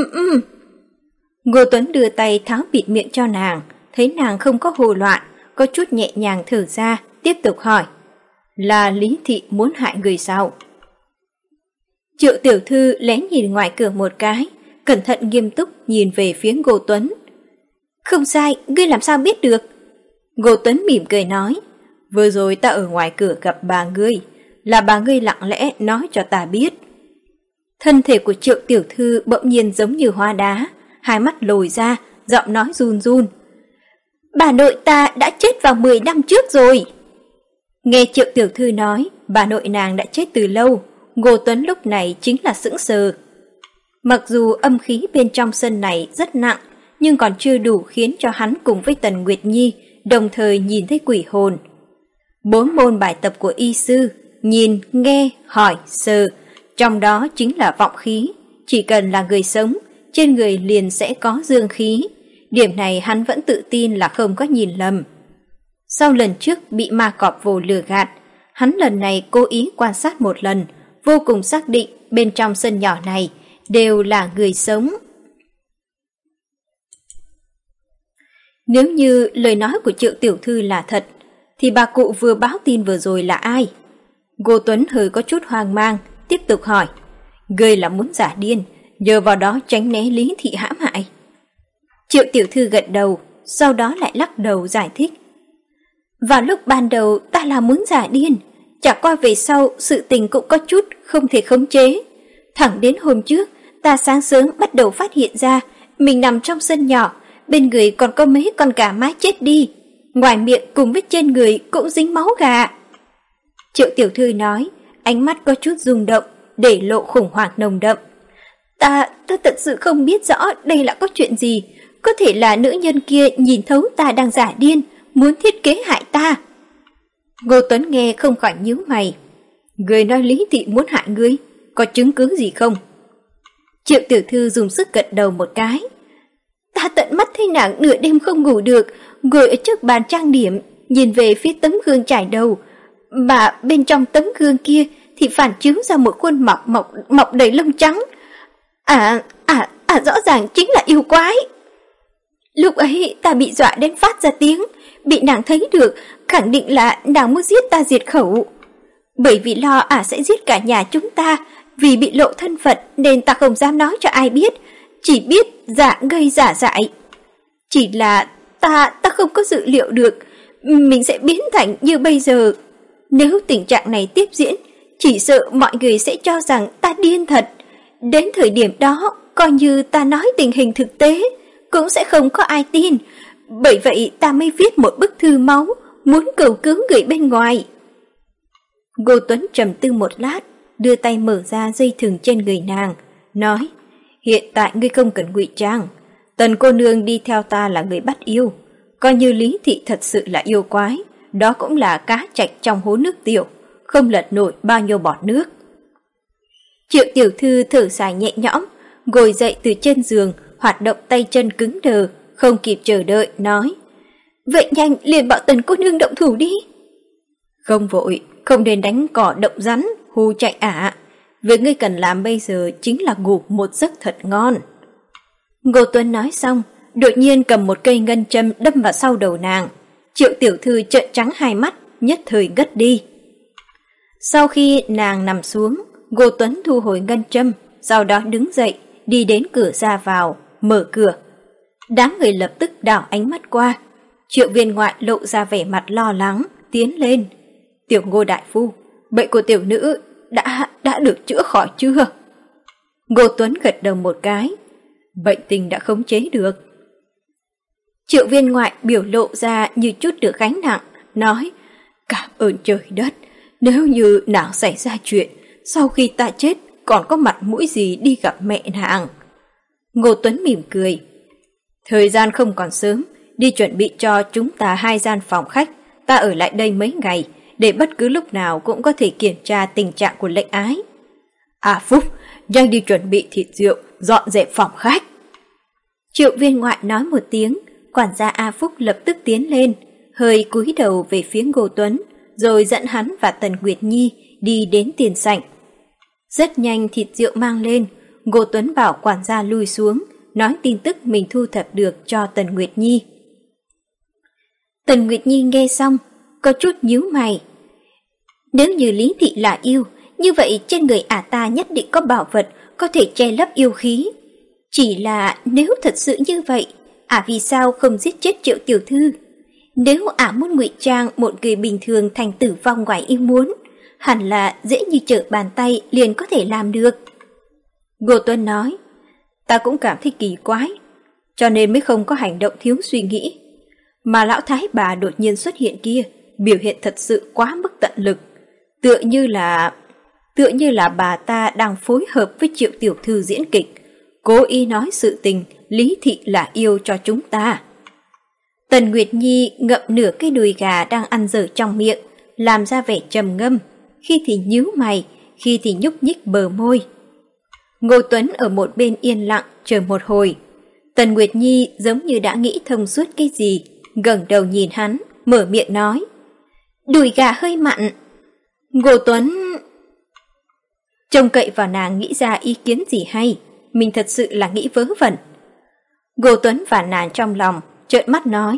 Ngô Tuấn đưa tay tháo bịt miệng cho nàng, thấy nàng không có hồ loạn, có chút nhẹ nhàng thở ra, tiếp tục hỏi. Là Lý thị muốn hại người sao? Triệu tiểu thư lén nhìn ngoài cửa một cái, cẩn thận nghiêm túc nhìn về phía Ngô Tuấn. Không sai, ngươi làm sao biết được? Ngô Tuấn mỉm cười nói. Vừa rồi ta ở ngoài cửa gặp bà ngươi, là bà ngươi lặng lẽ nói cho ta biết. Thân thể của Triệu tiểu thư bỗng nhiên giống như hóa đá, hai mắt lồi ra, giọng nói run run. Bà nội ta đã chết vào 10 năm trước rồi. Nghe Triệu tiểu thư nói, bà nội nàng đã chết từ lâu, Ngô Tuấn lúc này chính là sững sờ. Mặc dù âm khí bên trong sân này rất nặng, nhưng còn chưa đủ khiến cho hắn cùng với Tần Nguyệt Nhi đồng thời nhìn thấy quỷ hồn. 4 môn bài tập của y sư, nhìn, nghe, hỏi, sờ, trong đó chính là vọng khí, chỉ cần là người sống, trên người liền sẽ có dương khí. Điểm này hắn vẫn tự tin là không có nhìn lầm. Sau lần trước bị ma cọp vồ lừa gạt, hắn lần này cố ý quan sát một lần, vô cùng xác định bên trong sân nhỏ này đều là người sống. Nếu như lời nói của Triệu tiểu thư là thật, thì bà cụ vừa báo tin vừa rồi là ai? Ngô Tuấn hơi có chút hoang mang, tiếp tục hỏi. Ngươi là muốn giả điên, nhờ vào đó tránh né Lý thị hãm hại. Triệu tiểu thư gật đầu, sau đó lại lắc đầu giải thích. Vào lúc ban đầu ta là muốn giả điên, chả qua về sau sự tình cũng có chút không thể khống chế. Thẳng đến hôm trước, ta sáng sớm bắt đầu phát hiện ra mình nằm trong sân nhỏ, bên người còn có mấy con gà mái chết đi, ngoài miệng cùng với trên người cũng dính máu gà. Triệu tiểu thư nói, ánh mắt có chút rung động, để lộ khủng hoảng nồng đậm. Ta thật sự không biết rõ đây là có chuyện gì, có thể là nữ nhân kia nhìn thấu ta đang giả điên, muốn thiết kế hại ta. Ngô Tuấn nghe không khỏi nhíu mày. Người nói Lý thị muốn hại ngươi, có chứng cứ gì không? Triệu tiểu thư dùng sức gật đầu một cái. Ta tận mắt thấy nàng nửa đêm không ngủ được, ngồi ở trước bàn trang điểm, nhìn về phía tấm gương trải đầu, mà bên trong tấm gương kia thì phản chiếu ra một khuôn mặt mọc đầy lông trắng. Rõ ràng chính là yêu quái. Lúc ấy ta bị dọa đến phát ra tiếng, bị nàng thấy được, khẳng định là nàng muốn giết ta diệt khẩu. Bởi vì lo sẽ giết cả nhà chúng ta, vì bị lộ thân phận nên ta không dám nói cho ai biết, chỉ biết gây giả dại. Chỉ là ta không có dự liệu được mình sẽ biến thành như bây giờ. Nếu tình trạng này tiếp diễn, chỉ sợ mọi người sẽ cho rằng ta điên thật. Đến thời điểm đó, coi như ta nói tình hình thực tế, cũng sẽ không có ai tin. Bởi vậy ta mới viết một bức thư máu, muốn cầu cứu người bên ngoài. Ngô Tuấn trầm tư một lát, đưa tay mở ra dây thừng trên người nàng, nói, hiện tại ngươi không cần ngụy trang. Tần cô nương đi theo ta là người bắt yêu. Coi như Lý thị thật sự là yêu quái, đó cũng là cá chạch trong hố nước tiểu, không lật nổi bao nhiêu bọt nước. Triệu tiểu thư thở dài nhẹ nhõm, ngồi dậy từ trên giường, hoạt động tay chân cứng đờ, không kịp chờ đợi, nói, vậy nhanh liền bảo Tần cô nương động thủ đi. Không vội, không nên đánh cỏ động rắn, hù chạy ả. Việc ngươi cần làm bây giờ chính là ngủ một giấc thật ngon. Ngô Tuấn nói xong, đột nhiên cầm một cây ngân châm đâm vào sau đầu nàng. Triệu tiểu thư trợn trắng hai mắt, nhất thời ngất đi. Sau khi nàng nằm xuống, Ngô Tuấn thu hồi ngân châm, sau đó đứng dậy, đi đến cửa ra vào, mở cửa. Đám người lập tức đảo ánh mắt qua. Triệu viên ngoại lộ ra vẻ mặt lo lắng, tiến lên. Tiểu Ngô đại phu, bệnh của tiểu nữ đã được chữa khỏi chưa? Ngô Tuấn gật đầu một cái. Bệnh tình đã khống chế được. Triệu viên ngoại biểu lộ ra như chút được gánh nặng, nói, cảm ơn trời đất, nếu như nàng xảy ra chuyện, sau khi ta chết còn có mặt mũi gì đi gặp mẹ nàng. Ngô Tuấn mỉm cười. Thời gian không còn sớm, đi chuẩn bị cho chúng ta 2 gian phòng khách, ta ở lại đây mấy ngày, để bất cứ lúc nào cũng có thể kiểm tra tình trạng của lệnh ái. Phúc, nhanh đi chuẩn bị thịt rượu, dọn dẹp phòng khách. Triệu viên ngoại nói một tiếng, quản gia A Phúc lập tức tiến lên, hơi cúi đầu về phía Ngô Tuấn, rồi dẫn hắn và Tần Nguyệt Nhi đi đến tiền sảnh. Rất nhanh thịt rượu mang lên, Ngô Tuấn bảo quản gia lui xuống, nói tin tức mình thu thập được cho Tần Nguyệt Nhi. Tần Nguyệt Nhi nghe xong, có chút nhíu mày. Nếu như Lý thị là yêu, như vậy trên người ả ta nhất định có bảo vật có thể che lấp yêu khí. Chỉ là nếu thật sự như vậy, ả vì sao không giết chết Triệu tiểu thư? Nếu ả muốn ngụy trang một người bình thường thành tử vong ngoài ý muốn, hẳn là dễ như trở bàn tay liền có thể làm được. Ngô Tuấn nói, ta cũng cảm thấy kỳ quái, cho nên mới không có hành động thiếu suy nghĩ. Mà lão thái bà đột nhiên xuất hiện kia, biểu hiện thật sự quá mức tận lực, tựa như là bà ta đang phối hợp với Triệu tiểu thư diễn kịch, cố ý nói sự tình Lý thị là yêu cho chúng ta. Tần Nguyệt Nhi ngậm nửa cái đùi gà đang ăn dở trong miệng, làm ra vẻ trầm ngâm, khi thì nhíu mày, khi thì nhúc nhích bờ môi. Ngô Tuấn ở một bên yên lặng chờ một hồi. Tần Nguyệt Nhi giống như đã nghĩ thông suốt cái gì, ngẩng đầu nhìn hắn, mở miệng nói, đùi gà hơi mặn. Ngô Tuấn... Trông cậy vào nàng nghĩ ra ý kiến gì hay, mình thật sự là nghĩ vớ vẩn. Ngô Tuấn phàn nàn trong lòng, trợn mắt nói.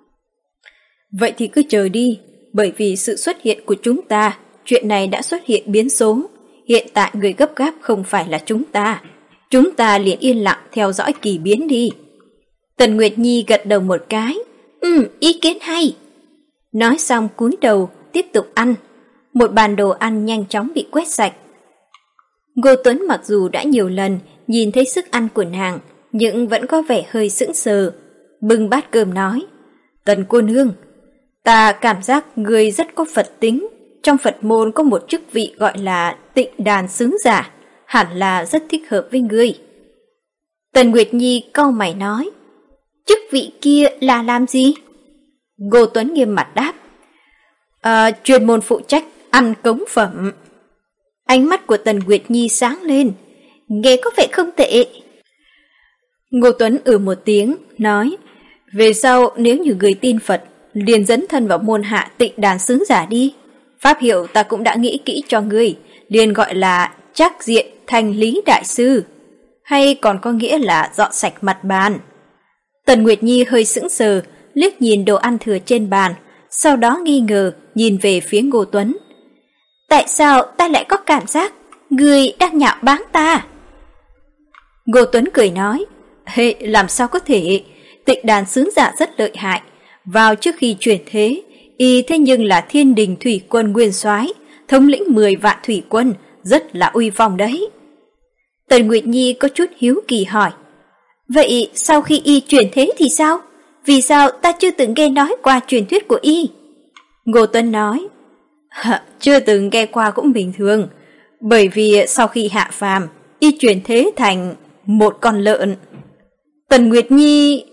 Vậy thì cứ chờ đi, bởi vì sự xuất hiện của chúng ta, chuyện này đã xuất hiện biến số. Hiện tại người gấp gáp không phải là chúng ta liền yên lặng theo dõi kỳ biến đi. Tần Nguyệt Nhi gật đầu một cái. Ý kiến hay. Nói xong cúi đầu, tiếp tục ăn. Một bàn đồ ăn nhanh chóng bị quét sạch. Ngô Tuấn mặc dù đã nhiều lần nhìn thấy sức ăn của nàng, nhưng vẫn có vẻ hơi sững sờ. Bưng bát cơm nói. Tần cô nương, ta cảm giác người rất có Phật tính. Trong Phật môn có một chức vị gọi là Tịnh Đàn Sứ Giả, hẳn là rất thích hợp với ngươi. Tần Nguyệt Nhi cau mày nói. Chức vị kia là làm gì? Ngô Tuấn nghiêm mặt đáp. Chuyên môn phụ trách ăn cống phẩm. Ánh mắt của Tần Nguyệt Nhi sáng lên. Nghe có vẻ không tệ. Ngô Tuấn một tiếng, nói. Về sau nếu như người tin Phật, liền dấn thân vào môn hạ Tịnh Đàn Sứ Giả đi. Pháp hiệu ta cũng đã nghĩ kỹ cho ngươi, liền gọi là Trác Diện Thanh Lý Đại Sư, hay còn có nghĩa là dọn sạch mặt bàn. Tần Nguyệt Nhi hơi sững sờ, liếc nhìn đồ ăn thừa trên bàn, sau đó nghi ngờ nhìn về phía Ngô Tuấn. Tại sao ta lại có cảm giác người đang nhạo báng ta? Ngô Tuấn cười nói. Làm sao có thể, Tịnh Đàn Sứ Giả rất lợi hại, vào trước khi chuyển thế, y thế nhưng là Thiên Đình Thủy Quân nguyên soái, thống lĩnh 10 vạn thủy quân, rất là uy phong đấy. Tần Nguyệt Nhi có chút hiếu kỳ hỏi. Vậy sau khi y chuyển thế thì sao? Vì sao ta chưa từng nghe nói qua truyền thuyết của y? Ngô Tuấn nói. Chưa từng nghe qua cũng bình thường, bởi vì sau khi hạ phàm, y chuyển thế thành một con lợn. Tần Nguyệt Nhi...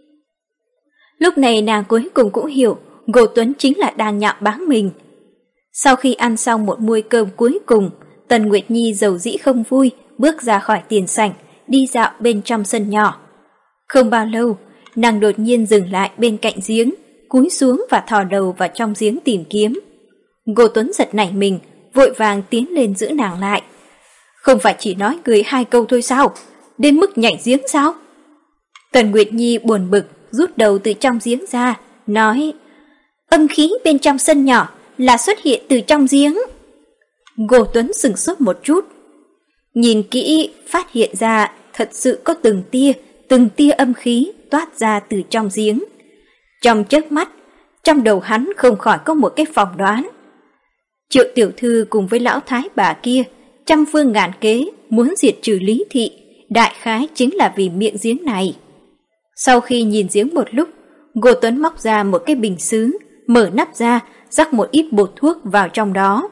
Lúc này nàng cuối cùng cũng hiểu Ngô Tuấn chính là đang nhạo báng mình. Sau khi ăn xong một muôi cơm cuối cùng, Tần Nguyệt Nhi dầu dĩ không vui bước ra khỏi tiền sảnh, đi dạo bên trong sân nhỏ. Không bao lâu, nàng đột nhiên dừng lại bên cạnh giếng, cúi xuống và thò đầu vào trong giếng tìm kiếm. Ngô Tuấn giật nảy mình, vội vàng tiến lên giữ nàng lại. Không phải chỉ nói người 2 câu thôi sao? Đến mức nhảy giếng sao? Tần Nguyệt Nhi buồn bực, rút đầu từ trong giếng ra, nói. Âm khí bên trong sân nhỏ là xuất hiện từ trong giếng. Ngô Tuấn sửng sốt một chút. Nhìn kỹ, phát hiện ra thật sự có từng tia âm khí toát ra từ trong giếng. Trong chớp mắt, trong đầu hắn không khỏi có một cái phỏng đoán. Triệu tiểu thư cùng với lão thái bà kia, trăm phương ngàn kế muốn diệt trừ Lý Thị, đại khái chính là vì miệng giếng này. Sau khi nhìn giếng một lúc, Ngô Tuấn móc ra một cái bình sứ, mở nắp ra, rắc một ít bột thuốc vào trong đó.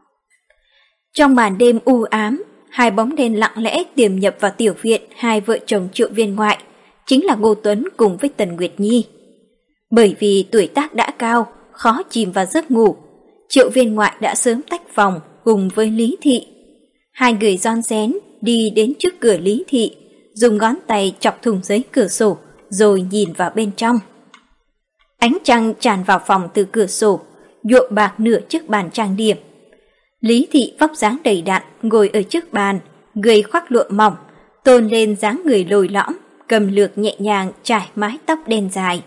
Trong màn đêm u ám, 2 bóng đen lặng lẽ tiềm nhập vào tiểu viện 2 vợ chồng Triệu Viên Ngoại, chính là Ngô Tuấn cùng với Tần Nguyệt Nhi. Bởi vì tuổi tác đã cao, khó chìm vào giấc ngủ, Triệu Viên Ngoại đã sớm tách phòng cùng với Lý Thị. 2 người ron rén đi đến trước cửa Lý Thị, dùng ngón tay chọc thủng giấy cửa sổ rồi nhìn vào bên trong. Ánh trăng tràn vào phòng từ cửa sổ, nhuộm bạc nửa chiếc bàn trang điểm. Lý Thị vóc dáng đầy đặn ngồi ở trước bàn, người khoác lụa mỏng, tôn lên dáng người lồi lõm, cầm lược nhẹ nhàng trải mái tóc đen dài.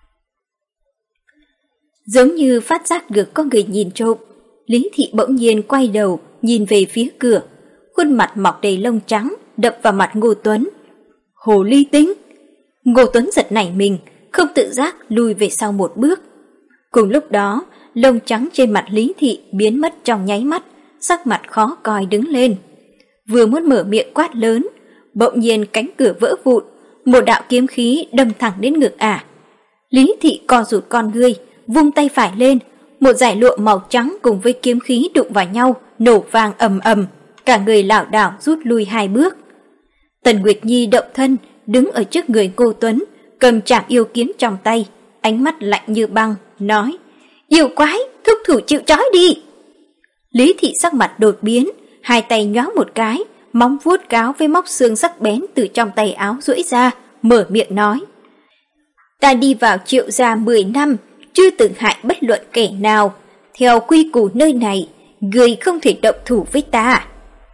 Giống như phát giác được có người nhìn trộm, Lý Thị bỗng nhiên quay đầu nhìn về phía cửa, khuôn mặt mọc đầy lông trắng đập vào mặt Ngô Tuấn. Hồ ly tinh! Ngô Tuấn giật nảy mình, không tự giác lùi về sau một bước. Cùng lúc đó, lông trắng trên mặt Lý Thị biến mất trong nháy mắt, sắc mặt khó coi đứng lên. Vừa muốn mở miệng quát lớn, bỗng nhiên cánh cửa vỡ vụn, một đạo kiếm khí đâm thẳng đến ngực ả. Lý Thị co rụt con ngươi, vung tay phải lên, một dải lụa màu trắng cùng với kiếm khí đụng vào nhau, nổ vang ầm ầm, cả người lảo đảo rút lui 2 bước. Tần Nguyệt Nhi động thân, đứng ở trước người Ngô Tuấn, cầm trảm yêu kiếm trong tay, ánh mắt lạnh như băng, nói: "Yêu quái, thúc thủ chịu trói đi!" Lý Thị sắc mặt đột biến, 2 tay nhoáng một cái, móng vuốt cáo với móc xương sắc bén từ trong tay áo duỗi ra, mở miệng nói: "Ta đi vào Triệu gia 10 năm, chưa từng hại bất luận kẻ nào. Theo quy củ nơi này, người không thể động thủ với ta."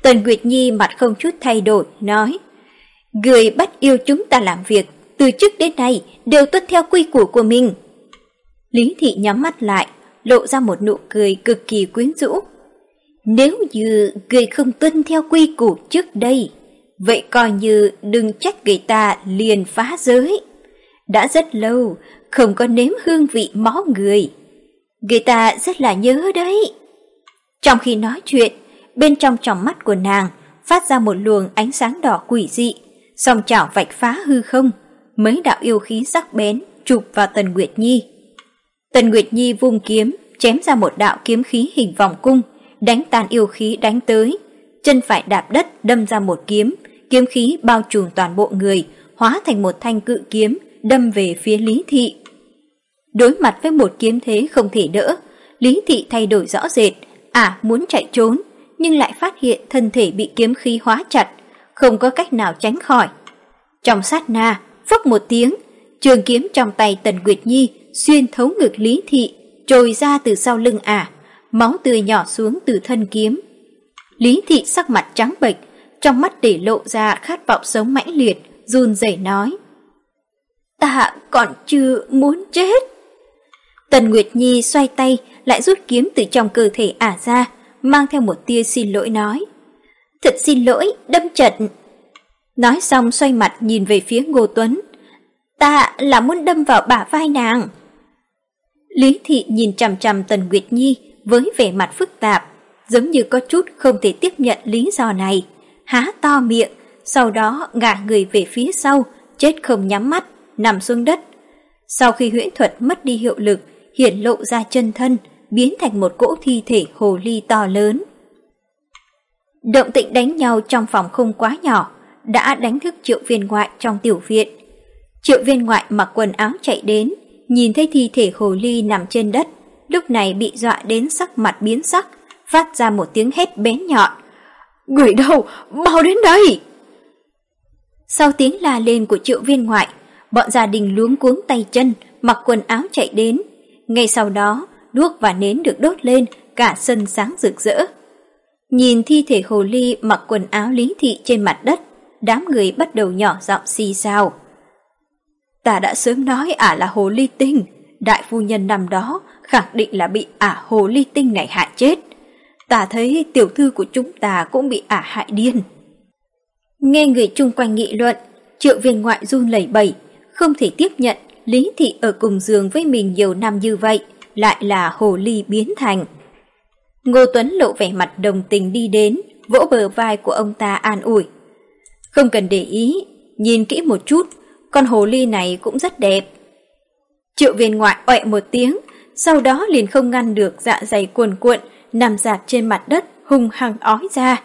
Tần Nguyệt Nhi mặt không chút thay đổi, nói: người bắt yêu chúng ta làm việc, từ trước đến nay đều tuân theo quy củ của mình. Lý Thị nhắm mắt lại, lộ ra một nụ cười cực kỳ quyến rũ. Nếu như người không tuân theo quy củ trước đây, vậy coi như đừng trách người ta liền phá giới. Đã rất lâu không có nếm hương vị máu người ta rất là nhớ đấy. Trong khi nói chuyện, bên trong tròng mắt của nàng phát ra một luồng ánh sáng đỏ quỷ dị, song chảo vạch phá hư không, mấy đạo yêu khí sắc bén chụp vào Tần Nguyệt Nhi. Tần Nguyệt Nhi vung kiếm, chém ra một đạo kiếm khí hình vòng cung, đánh tan yêu khí đánh tới, chân phải đạp đất đâm ra một kiếm, kiếm khí bao trùm toàn bộ người, hóa thành một thanh cự kiếm đâm về phía Lý Thị. Đối mặt với một kiếm thế không thể đỡ, Lý Thị thay đổi rõ rệt, muốn chạy trốn, nhưng lại phát hiện thân thể bị kiếm khí hóa chặt, không có cách nào tránh khỏi. Trong sát na, phốc một tiếng, trường kiếm trong tay Tần Nguyệt Nhi xuyên thấu ngực Lý Thị, trồi ra từ sau lưng máu tươi nhỏ xuống từ thân kiếm. Lý Thị sắc mặt trắng bệch, trong mắt để lộ ra khát vọng sống mãnh liệt, run rẩy nói: ta còn chưa muốn chết. Tần Nguyệt Nhi xoay tay, lại rút kiếm từ trong cơ thể ra, mang theo một tia xin lỗi nói: thật xin lỗi, đâm chật. Nói xong xoay mặt nhìn về phía Ngô Tuấn: ta là muốn đâm vào bả vai nàng. Lý Thị nhìn chằm chằm Tần Nguyệt Nhi với vẻ mặt phức tạp, giống như có chút không thể tiếp nhận lý do này, há to miệng, sau đó ngả người về phía sau, chết không nhắm mắt, nằm xuống đất. Sau khi huyễn thuật mất đi hiệu lực, hiển lộ ra chân thân, biến thành một cỗ thi thể hồ ly to lớn. Động tĩnh đánh nhau trong phòng không quá nhỏ, đã đánh thức Triệu Viên Ngoại trong tiểu viện. Triệu Viên Ngoại mặc quần áo chạy đến, nhìn thấy thi thể hồ ly nằm trên đất, lúc này bị dọa đến sắc mặt biến sắc, phát ra một tiếng hét bén nhọn: người đâu, mau đến đây! Sau tiếng la lên của Triệu Viên Ngoại, bọn gia đình luống cuống tay chân, mặc quần áo chạy đến. Ngay sau đó, đuốc và nến được đốt lên, cả sân sáng rực rỡ. Nhìn thi thể hồ ly mặc quần áo Lý Thị trên mặt đất, đám người bắt đầu nhỏ giọng xì xào. Ta đã sớm nói là hồ ly tinh, đại phu nhân năm đó khẳng định là bị hồ ly tinh này hại chết. Ta thấy tiểu thư của chúng ta cũng bị hại điên. Nghe người chung quanh nghị luận, Triệu Viên Ngoại run lẩy bẩy, không thể tiếp nhận Lý Thị ở cùng giường với mình nhiều năm như vậy lại là hồ ly biến thành. Ngô Tuấn lộ vẻ mặt đồng tình đi đến, vỗ bờ vai của ông ta an ủi: không cần để ý, nhìn kỹ một chút, con hồ ly này cũng rất đẹp. Triệu Viên Ngoại oẹ một tiếng, sau đó liền không ngăn được dạ dày cuồn cuộn, nằm dạp trên mặt đất hung hăng ói ra.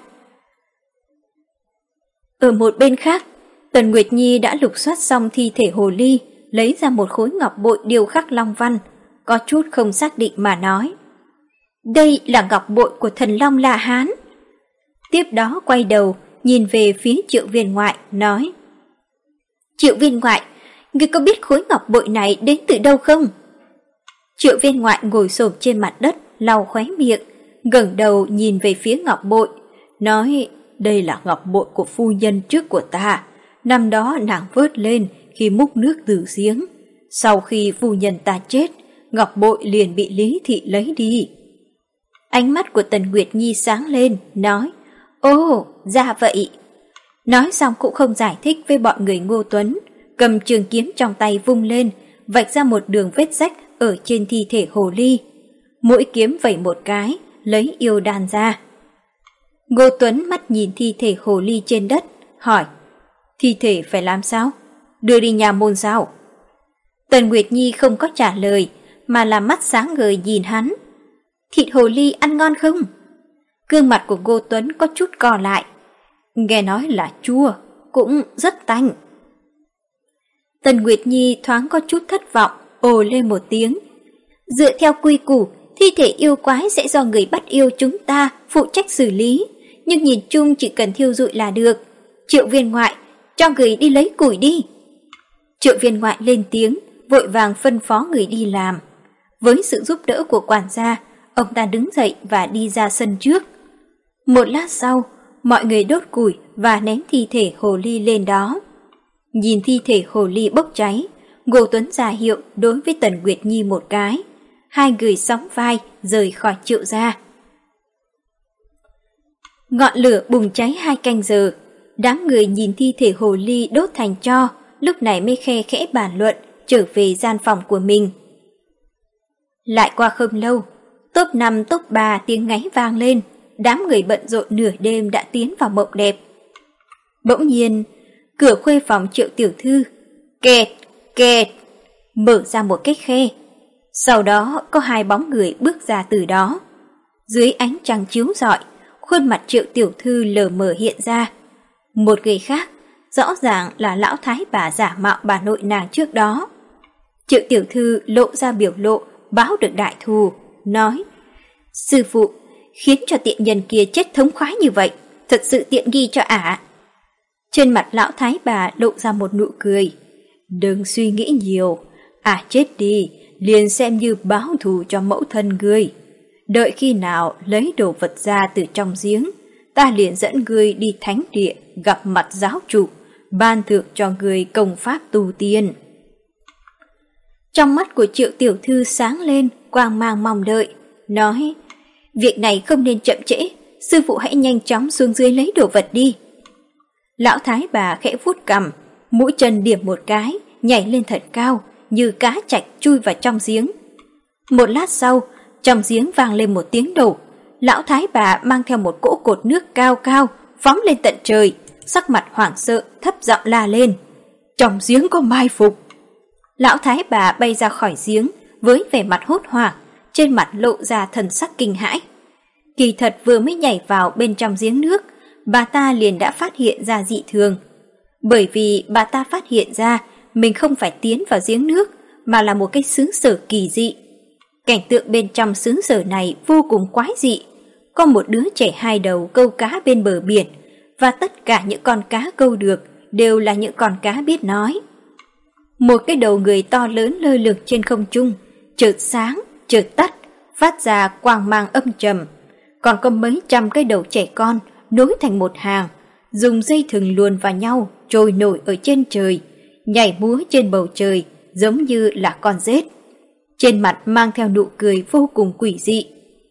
Ở một bên khác, Tần Nguyệt Nhi đã lục soát xong thi thể hồ ly, lấy ra một khối ngọc bội điêu khắc long văn, có chút không xác định mà nói: đây là ngọc bội của thần long La Hán. Tiếp đó quay đầu, nhìn về phía Triệu Viên Ngoại, nói: Triệu Viên Ngoại, ngươi có biết khối ngọc bội này đến từ đâu không? Triệu Viên Ngoại ngồi xổm trên mặt đất, lau khóe miệng, ngẩng đầu nhìn về phía ngọc bội, nói: đây là ngọc bội của phu nhân trước của ta, năm đó nàng vớt lên khi múc nước từ giếng. Sau khi phu nhân ta chết, ngọc bội liền bị Lý Thị lấy đi. Ánh mắt của Tần Nguyệt Nhi sáng lên, nói: ồ, ra vậy. Nói xong cũng không giải thích với bọn người Ngô Tuấn, cầm trường kiếm trong tay vung lên, vạch ra một đường vết rách ở trên thi thể hồ ly. Mỗi kiếm vẩy một cái, lấy yêu đan ra. Ngô Tuấn mắt nhìn thi thể hồ ly trên đất, hỏi: thi thể phải làm sao? Đưa đi nhà môn sao? Tần Nguyệt Nhi không có trả lời, mà là mắt sáng ngời nhìn hắn. Thịt hồ ly ăn ngon không? Gương mặt của Ngô Tuấn có chút co lại. Nghe nói là chua, cũng rất tanh. Tần Nguyệt Nhi thoáng có chút thất vọng, ồ lên một tiếng. Dựa theo quy củ, thi thể yêu quái sẽ do người bắt yêu chúng ta phụ trách xử lý, nhưng nhìn chung chỉ cần thiêu rụi là được. Triệu Viên Ngoại, cho người đi lấy củi đi. Triệu Viên Ngoại lên tiếng, vội vàng phân phó người đi làm. Với sự giúp đỡ của quản gia, ông ta đứng dậy và đi ra sân trước. Một lát sau, mọi người đốt củi và ném thi thể hồ ly lên đó. Nhìn thi thể hồ ly bốc cháy, Ngô Tuấn ra hiệu đối với Tần Nguyệt Nhi một cái. Hai người sóng vai rời khỏi Triệu gia. Ngọn lửa bùng cháy 2 canh giờ. Đám người nhìn thi thể hồ ly đốt thành tro, lúc này mới khe khẽ bàn luận, trở về gian phòng của mình. Lại qua không lâu, top 5 top 3 tiếng ngáy vang lên, đám người bận rộn nửa đêm đã tiến vào mộng đẹp. Bỗng nhiên, cửa khuê phòng Triệu tiểu thư, kẹt, kẹt, mở ra một cái khe. Sau đó có 2 bóng người bước ra từ đó. Dưới ánh trăng chiếu rọi, khuôn mặt Triệu tiểu thư lờ mờ hiện ra. Một người khác, rõ ràng là lão thái bà giả mạo bà nội nàng trước đó. Triệu tiểu thư lộ ra biểu lộ báo được đại thù, nói: sư phụ, khiến cho tiện nhân kia chết thống khoái như vậy, thật sự tiện nghi cho ả. Trên mặt lão thái bà lộ ra một nụ cười: đừng suy nghĩ nhiều, ả chết đi liền xem như báo thù cho mẫu thân ngươi. Đợi khi nào lấy đồ vật ra từ trong giếng, ta liền dẫn ngươi đi thánh địa gặp mặt giáo chủ, ban thưởng cho ngươi công pháp tu tiên. Trong mắt của Triệu tiểu thư sáng lên quang mang mong đợi, nói: việc này không nên chậm trễ, sư phụ hãy nhanh chóng xuống dưới lấy đồ vật đi. Lão thái bà khẽ vuốt cằm, mũi chân điểm một cái, nhảy lên thật cao, như cá trạch chui vào trong giếng. Một lát sau, trong giếng vang lên một tiếng đổ. Lão thái bà mang theo một cỗ cột nước cao cao, phóng lên tận trời, sắc mặt hoảng sợ, thấp giọng la lên: trong giếng có mai phục. Lão thái bà bay ra khỏi giếng với vẻ mặt hốt hoảng, trên mặt lộ ra thần sắc kinh hãi. Kỳ thật vừa mới nhảy vào bên trong giếng nước, bà ta liền đã phát hiện ra dị thường. Bởi vì bà ta phát hiện ra mình không phải tiến vào giếng nước, mà là một cái xứ sở kỳ dị. Cảnh tượng bên trong xứ sở này vô cùng quái dị. Có một đứa trẻ 2 đầu câu cá bên bờ biển, và tất cả những con cá câu được đều là những con cá biết nói. Một cái đầu người to lớn lơ lửng trên không trung, chợt sáng, chợt tắt, phát ra quang mang âm trầm. Còn có mấy trăm cái đầu trẻ con nối thành một hàng, dùng dây thừng luồn vào nhau, trôi nổi ở trên trời, nhảy múa trên bầu trời, giống như là con rết. Trên mặt mang theo nụ cười vô cùng quỷ dị.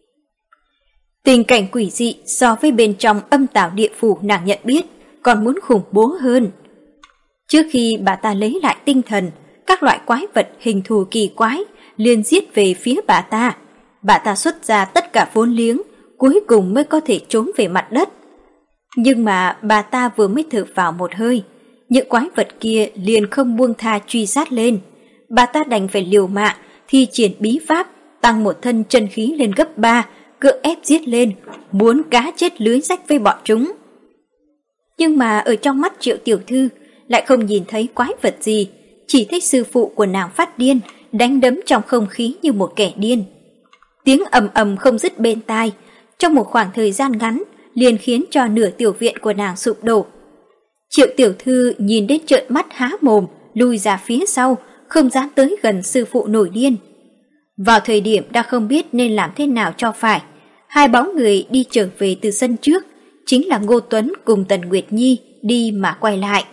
Tình cảnh quỷ dị so với bên trong âm tảo địa phủ nàng nhận biết còn muốn khủng bố hơn. Trước khi bà ta lấy lại tinh thần, các loại quái vật hình thù kỳ quái liền giết về phía bà ta. Bà ta xuất ra tất cả vốn liếng, cuối cùng mới có thể trốn về mặt đất. Nhưng mà bà ta vừa mới thở vào một hơi, những quái vật kia liền không buông tha truy sát lên. Bà ta đành phải liều mạng, thi triển bí pháp, tăng một thân chân khí lên gấp 3, cưỡng ép giết lên, muốn cá chết lưới rách với bọn chúng. Nhưng mà ở trong mắt Triệu tiểu thư lại không nhìn thấy quái vật gì, chỉ thấy sư phụ của nàng phát điên, đánh đấm trong không khí như một kẻ điên. Tiếng ầm ầm không dứt bên tai, trong một khoảng thời gian ngắn liền khiến cho nửa tiểu viện của nàng sụp đổ. Triệu tiểu thư nhìn đến trợn mắt há mồm, lui ra phía sau, không dám tới gần sư phụ nổi điên. Vào thời điểm đã không biết nên làm thế nào cho phải, 2 bóng người đi trở về từ sân trước, chính là Ngô Tuấn cùng Tần Nguyệt Nhi đi mà quay lại.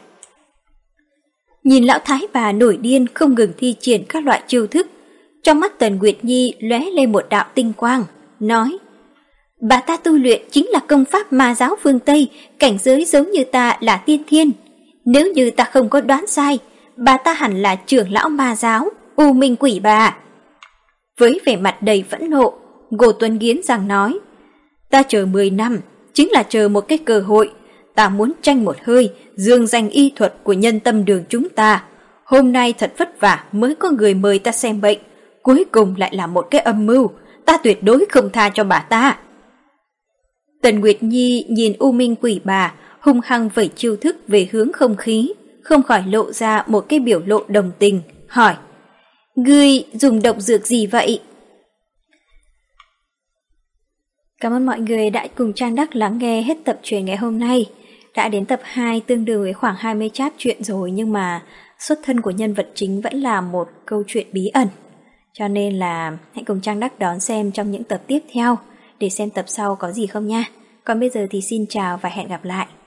Nhìn lão thái bà nổi điên không ngừng thi triển các loại chiêu thức, trong mắt Tần Nguyệt Nhi lóe lên một đạo tinh quang, nói: bà ta tu luyện chính là công pháp ma giáo phương Tây, cảnh giới giống như ta là tiên thiên. Nếu như ta không có đoán sai, bà ta hẳn là trưởng lão ma giáo, U Minh Quỷ Bà. Với vẻ mặt đầy phẫn nộ, Ngô Tuấn nghiến răng nói: ta chờ 10 năm, chính là chờ một cái cơ hội. Ta muốn tranh một hơi, dương danh y thuật của nhân tâm đường chúng ta. Hôm nay thật vất vả mới có người mời ta xem bệnh, cuối cùng lại là một cái âm mưu, ta tuyệt đối không tha cho bà ta. Tần Nguyệt Nhi nhìn U Minh Quỷ Bà hung hăng vẩy chiêu thức về hướng không khí, không khỏi lộ ra một cái biểu lộ đồng tình, hỏi: ngươi dùng độc dược gì vậy? Cảm ơn mọi người đã cùng Trang Đắc lắng nghe hết tập truyện ngày hôm nay. Đã đến tập 2 tương đương với khoảng 20 chap truyện rồi, nhưng mà xuất thân của nhân vật chính vẫn là một câu chuyện bí ẩn. Cho nên là hãy cùng Trang Đắc đón xem trong những tập tiếp theo để xem tập sau có gì không nha. Còn bây giờ thì xin chào và hẹn gặp lại.